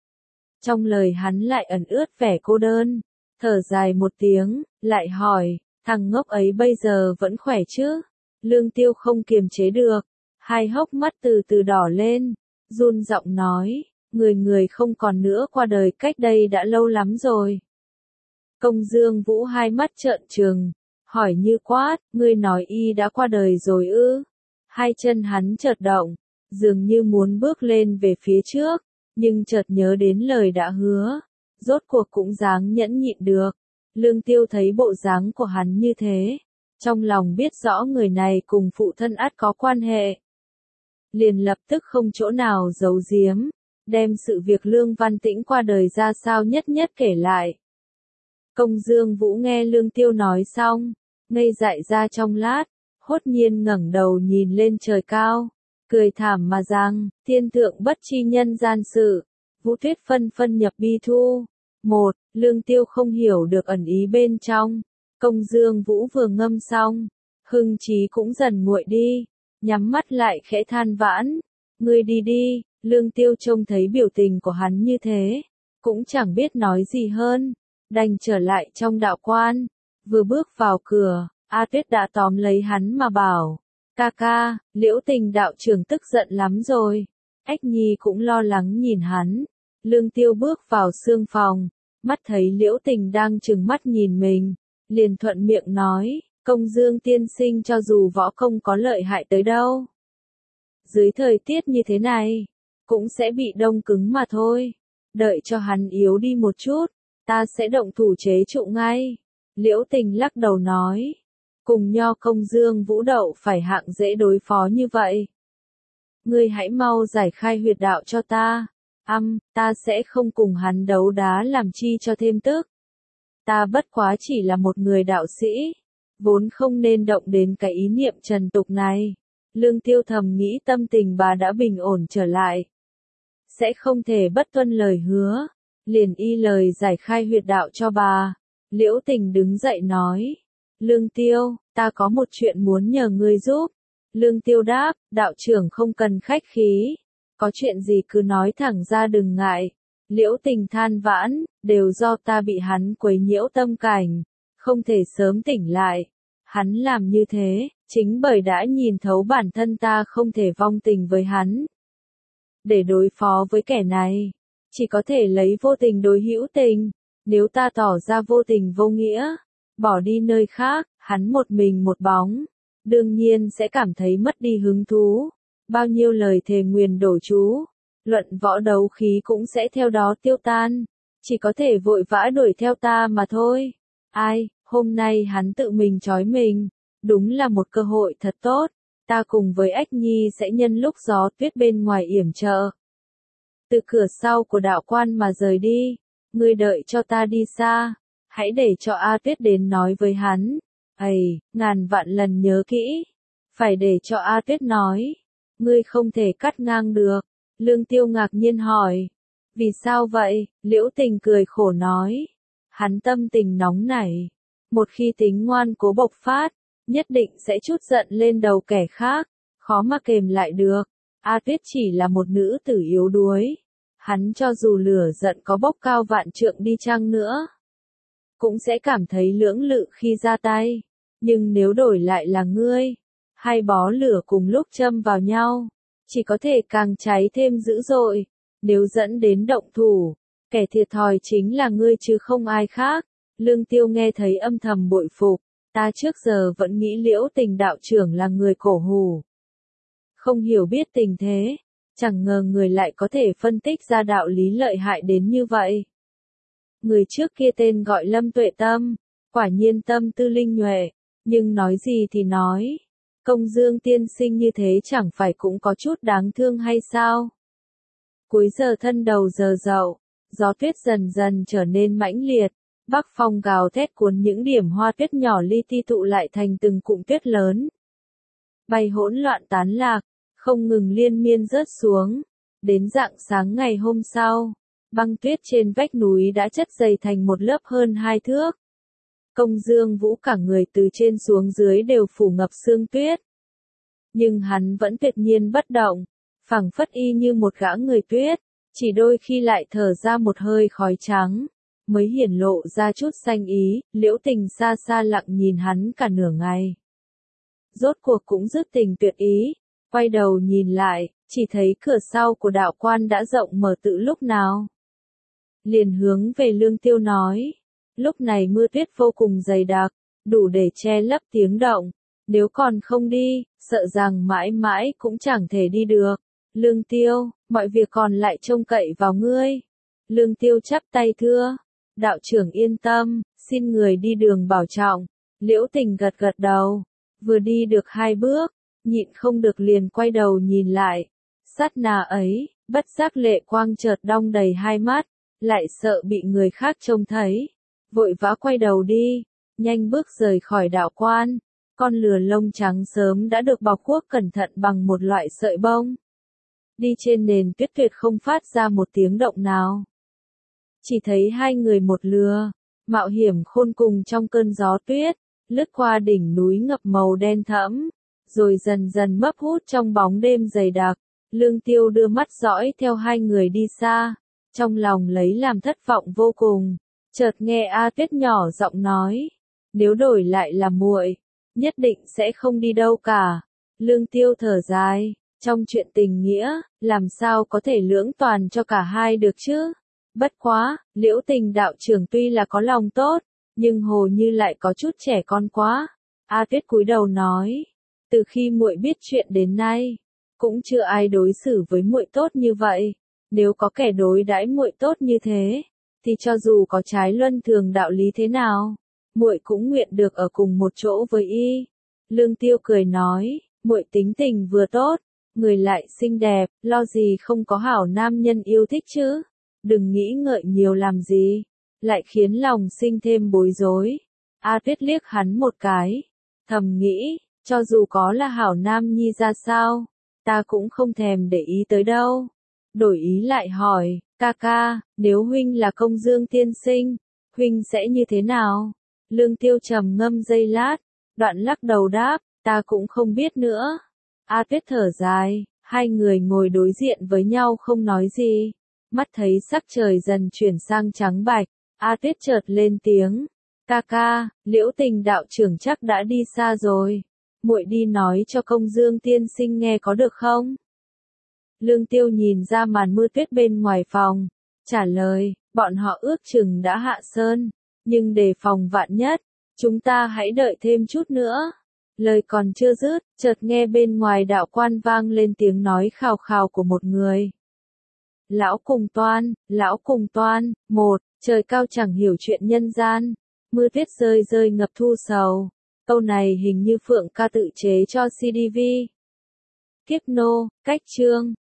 Speaker 1: Trong lời hắn lại ẩn ướt vẻ cô đơn, thở dài một tiếng, lại hỏi, thằng ngốc ấy bây giờ vẫn khỏe chứ? Lương Tiêu không kiềm chế được, hai hốc mắt từ từ đỏ lên, run giọng nói, người người không còn nữa qua đời cách đây đã lâu lắm rồi. Công Dương Vũ hai mắt trợn trừng, hỏi như quát, ngươi nói y đã qua đời rồi ư? Hai chân hắn chợt động, dường như muốn bước lên về phía trước, nhưng chợt nhớ đến lời đã hứa, rốt cuộc cũng dáng nhẫn nhịn được. Lương Tiêu thấy bộ dáng của hắn như thế, trong lòng biết rõ người này cùng phụ thân ắt có quan hệ. Liền lập tức không chỗ nào giấu giếm, đem sự việc Lương Văn Tĩnh qua đời ra sao nhất nhất kể lại. Công Dương Vũ nghe Lương Tiêu nói xong, ngây dại ra trong lát, hốt nhiên ngẩng đầu nhìn lên trời cao, cười thảm mà rằng, thiên thượng bất chi nhân gian sự, Vũ Tuyết phân phân nhập bi thu. Một, Lương Tiêu không hiểu được ẩn ý bên trong. Công Dương Vũ vừa ngâm xong, hưng trí cũng dần nguội đi, nhắm mắt lại khẽ than vãn, ngươi đi đi. Lương Tiêu trông thấy biểu tình của hắn như thế, cũng chẳng biết nói gì hơn, đành trở lại trong đạo quan. Vừa bước vào cửa, A Tuyết đã tóm lấy hắn mà bảo, ca ca, Liễu Tình đạo trưởng tức giận lắm rồi. Ách Nhi cũng lo lắng nhìn hắn. Lương Tiêu bước vào sương phòng, mắt thấy Liễu Tình đang trừng mắt nhìn mình, liền thuận miệng nói, Công Dương tiên sinh cho dù võ công có lợi hại tới đâu, dưới thời tiết như thế này, cũng sẽ bị đông cứng mà thôi. Đợi cho hắn yếu đi một chút, ta sẽ động thủ chế trụ ngay. Liễu Tình lắc đầu nói, cùng Nho Công Dương Vũ đậu phải hạng dễ đối phó như vậy, ngươi hãy mau giải khai huyệt đạo cho ta. Âm, ta sẽ không cùng hắn đấu đá làm chi cho thêm tức. Ta bất quá chỉ là một người đạo sĩ, vốn không nên động đến cái ý niệm trần tục này. Lương Tiêu thầm nghĩ tâm tình bà đã bình ổn trở lại. Sẽ không thể bất tuân lời hứa, liền y lời giải khai huyệt đạo cho bà. Liễu Tình đứng dậy nói, Lương Tiêu, ta có một chuyện muốn nhờ ngươi giúp. Lương Tiêu đáp, đạo trưởng không cần khách khí, có chuyện gì cứ nói thẳng ra đừng ngại. Liễu Tình than vãn, đều do ta bị hắn quấy nhiễu tâm cảnh, không thể sớm tỉnh lại. Hắn làm như thế, chính bởi đã nhìn thấu bản thân ta không thể vong tình với hắn. Để đối phó với kẻ này, chỉ có thể lấy vô tình đối hữu tình. Nếu ta tỏ ra vô tình vô nghĩa, bỏ đi nơi khác, hắn một mình một bóng, đương nhiên sẽ cảm thấy mất đi hứng thú. Bao nhiêu lời thề nguyền đổ chú, luận võ đấu khí cũng sẽ theo đó tiêu tan, chỉ có thể vội vã đuổi theo ta mà thôi. Ai, hôm nay hắn tự mình trói mình, đúng là một cơ hội thật tốt, ta cùng với Ách Nhi sẽ nhân lúc gió tuyết bên ngoài yểm trợ. Từ cửa sau của đạo quan mà rời đi, ngươi đợi cho ta đi xa, hãy để cho A Tuyết đến nói với hắn. Ây, ngàn vạn lần nhớ kỹ, phải để cho A Tuyết nói, ngươi không thể cắt ngang được. Lương Tiêu ngạc nhiên hỏi, vì sao vậy? Liễu Tình cười khổ nói, hắn tâm tình nóng nảy, một khi tính ngoan cố bộc phát, nhất định sẽ trút giận lên đầu kẻ khác, khó mà kềm lại được. A Tuyết chỉ là một nữ tử yếu đuối, hắn cho dù lửa giận có bốc cao vạn trượng đi chăng nữa, cũng sẽ cảm thấy lưỡng lự khi ra tay. Nhưng nếu đổi lại là ngươi, hai bó lửa cùng lúc châm vào nhau, chỉ có thể càng cháy thêm dữ dội. Nếu dẫn đến động thủ, kẻ thiệt thòi chính là ngươi chứ không ai khác. Lương Tiêu nghe thấy âm thầm bội phục, ta trước giờ vẫn nghĩ Liễu Tình đạo trưởng là người cổ hủ, không hiểu biết tình thế, chẳng ngờ người lại có thể phân tích ra đạo lý lợi hại đến như vậy. Người trước kia tên gọi Lâm Tuệ Tâm, quả nhiên tâm tư linh nhuệ, nhưng nói gì thì nói, Công Dương tiên sinh như thế chẳng phải cũng có chút đáng thương hay sao? Cuối giờ thân đầu giờ dậu, gió tuyết dần dần trở nên mãnh liệt, bắc phong gào thét cuốn những điểm hoa tuyết nhỏ li ti tụ lại thành từng cụm tuyết lớn. Bay hỗn loạn tán lạc, không ngừng liên miên rớt xuống. Đến rạng sáng ngày hôm sau, băng tuyết trên vách núi đã chất dày thành một lớp hơn hai thước. Công Dương Vũ cả người từ trên xuống dưới đều phủ ngập sương tuyết. Nhưng hắn vẫn tuyệt nhiên bất động, phảng phất y như một gã người tuyết, chỉ đôi khi lại thở ra một hơi khói trắng, mới hiển lộ ra chút xanh ý. Liễu Tình xa xa lặng nhìn hắn cả nửa ngày. Rốt cuộc cũng dứt tình tuyệt ý, quay đầu nhìn lại, chỉ thấy cửa sau của đạo quan đã rộng mở từ lúc nào. Liền hướng về Lương Tiêu nói, lúc này mưa tuyết vô cùng dày đặc, đủ để che lấp tiếng động, nếu còn không đi, sợ rằng mãi mãi cũng chẳng thể đi được. Lương Tiêu, mọi việc còn lại trông cậy vào ngươi. Lương Tiêu chắp tay thưa, đạo trưởng yên tâm, xin người đi đường bảo trọng. Liễu Tình gật gật đầu, vừa đi được hai bước, nhịn không được liền quay đầu nhìn lại. Sát na ấy, bất giác lệ quang chợt đong đầy hai mắt, lại sợ bị người khác trông thấy, vội vã quay đầu đi, nhanh bước rời khỏi đạo quan. Con lừa lông trắng sớm đã được bọc cuốc cẩn thận bằng một loại sợi bông. Đi trên nền tuyết tuyệt không phát ra một tiếng động nào. Chỉ thấy hai người một lừa, mạo hiểm khôn cùng trong cơn gió tuyết, lướt qua đỉnh núi ngập màu đen thẫm, rồi dần dần mấp hút trong bóng đêm dày đặc. Lương Tiêu đưa mắt dõi theo hai người đi xa, trong lòng lấy làm thất vọng vô cùng. Chợt nghe A Tuyết nhỏ giọng nói, nếu đổi lại là muội, nhất định sẽ không đi đâu cả. Lương Tiêu thở dài, trong chuyện tình nghĩa, làm sao có thể lưỡng toàn cho cả hai được chứ? Bất quá, Liễu Tình đạo trưởng tuy là có lòng tốt, nhưng hồ như lại có chút trẻ con quá. A Tuyết cúi đầu nói, từ khi muội biết chuyện đến nay, cũng chưa ai đối xử với muội tốt như vậy. Nếu có kẻ đối đãi muội tốt như thế, thì cho dù có trái luân thường đạo lý thế nào, muội cũng nguyện được ở cùng một chỗ với y. Lương Tiêu cười nói, muội tính tình vừa tốt, Người lại xinh đẹp, lo gì không có hảo nam nhân yêu thích chứ? Đừng nghĩ ngợi nhiều làm gì, lại khiến lòng sinh thêm bối rối. A Tuyết liếc hắn một cái, thầm nghĩ, cho dù có là hảo nam nhi ra sao, ta cũng không thèm để ý tới đâu. Đổi ý lại hỏi, ca ca, nếu huynh là Công Dương tiên sinh, huynh sẽ như thế nào? Lương Tiêu trầm ngâm giây lát, đoạn lắc đầu đáp, ta cũng không biết nữa. A Tuyết thở dài, hai người ngồi đối diện với nhau không nói gì. Mắt thấy sắc trời dần chuyển sang trắng bạch, A Tuyết chợt lên tiếng, ca ca, Liễu Tình đạo trưởng chắc đã đi xa rồi. Muội đi nói cho Công Dương tiên sinh nghe có được không? Lương Tiêu nhìn ra màn mưa tuyết bên ngoài phòng, trả lời, bọn họ ước chừng đã hạ sơn, nhưng đề phòng vạn nhất, chúng ta hãy đợi thêm chút nữa. Lời còn chưa dứt, chợt nghe bên ngoài đạo quan vang lên tiếng nói khào khào của một người. Lão cùng toan, lão cùng toan, một, trời cao chẳng hiểu chuyện nhân gian, mưa tuyết rơi rơi ngập thu sầu. Câu này hình như Phượng ca tự chế cho xê đê vê. Kiếp nô, cách chương.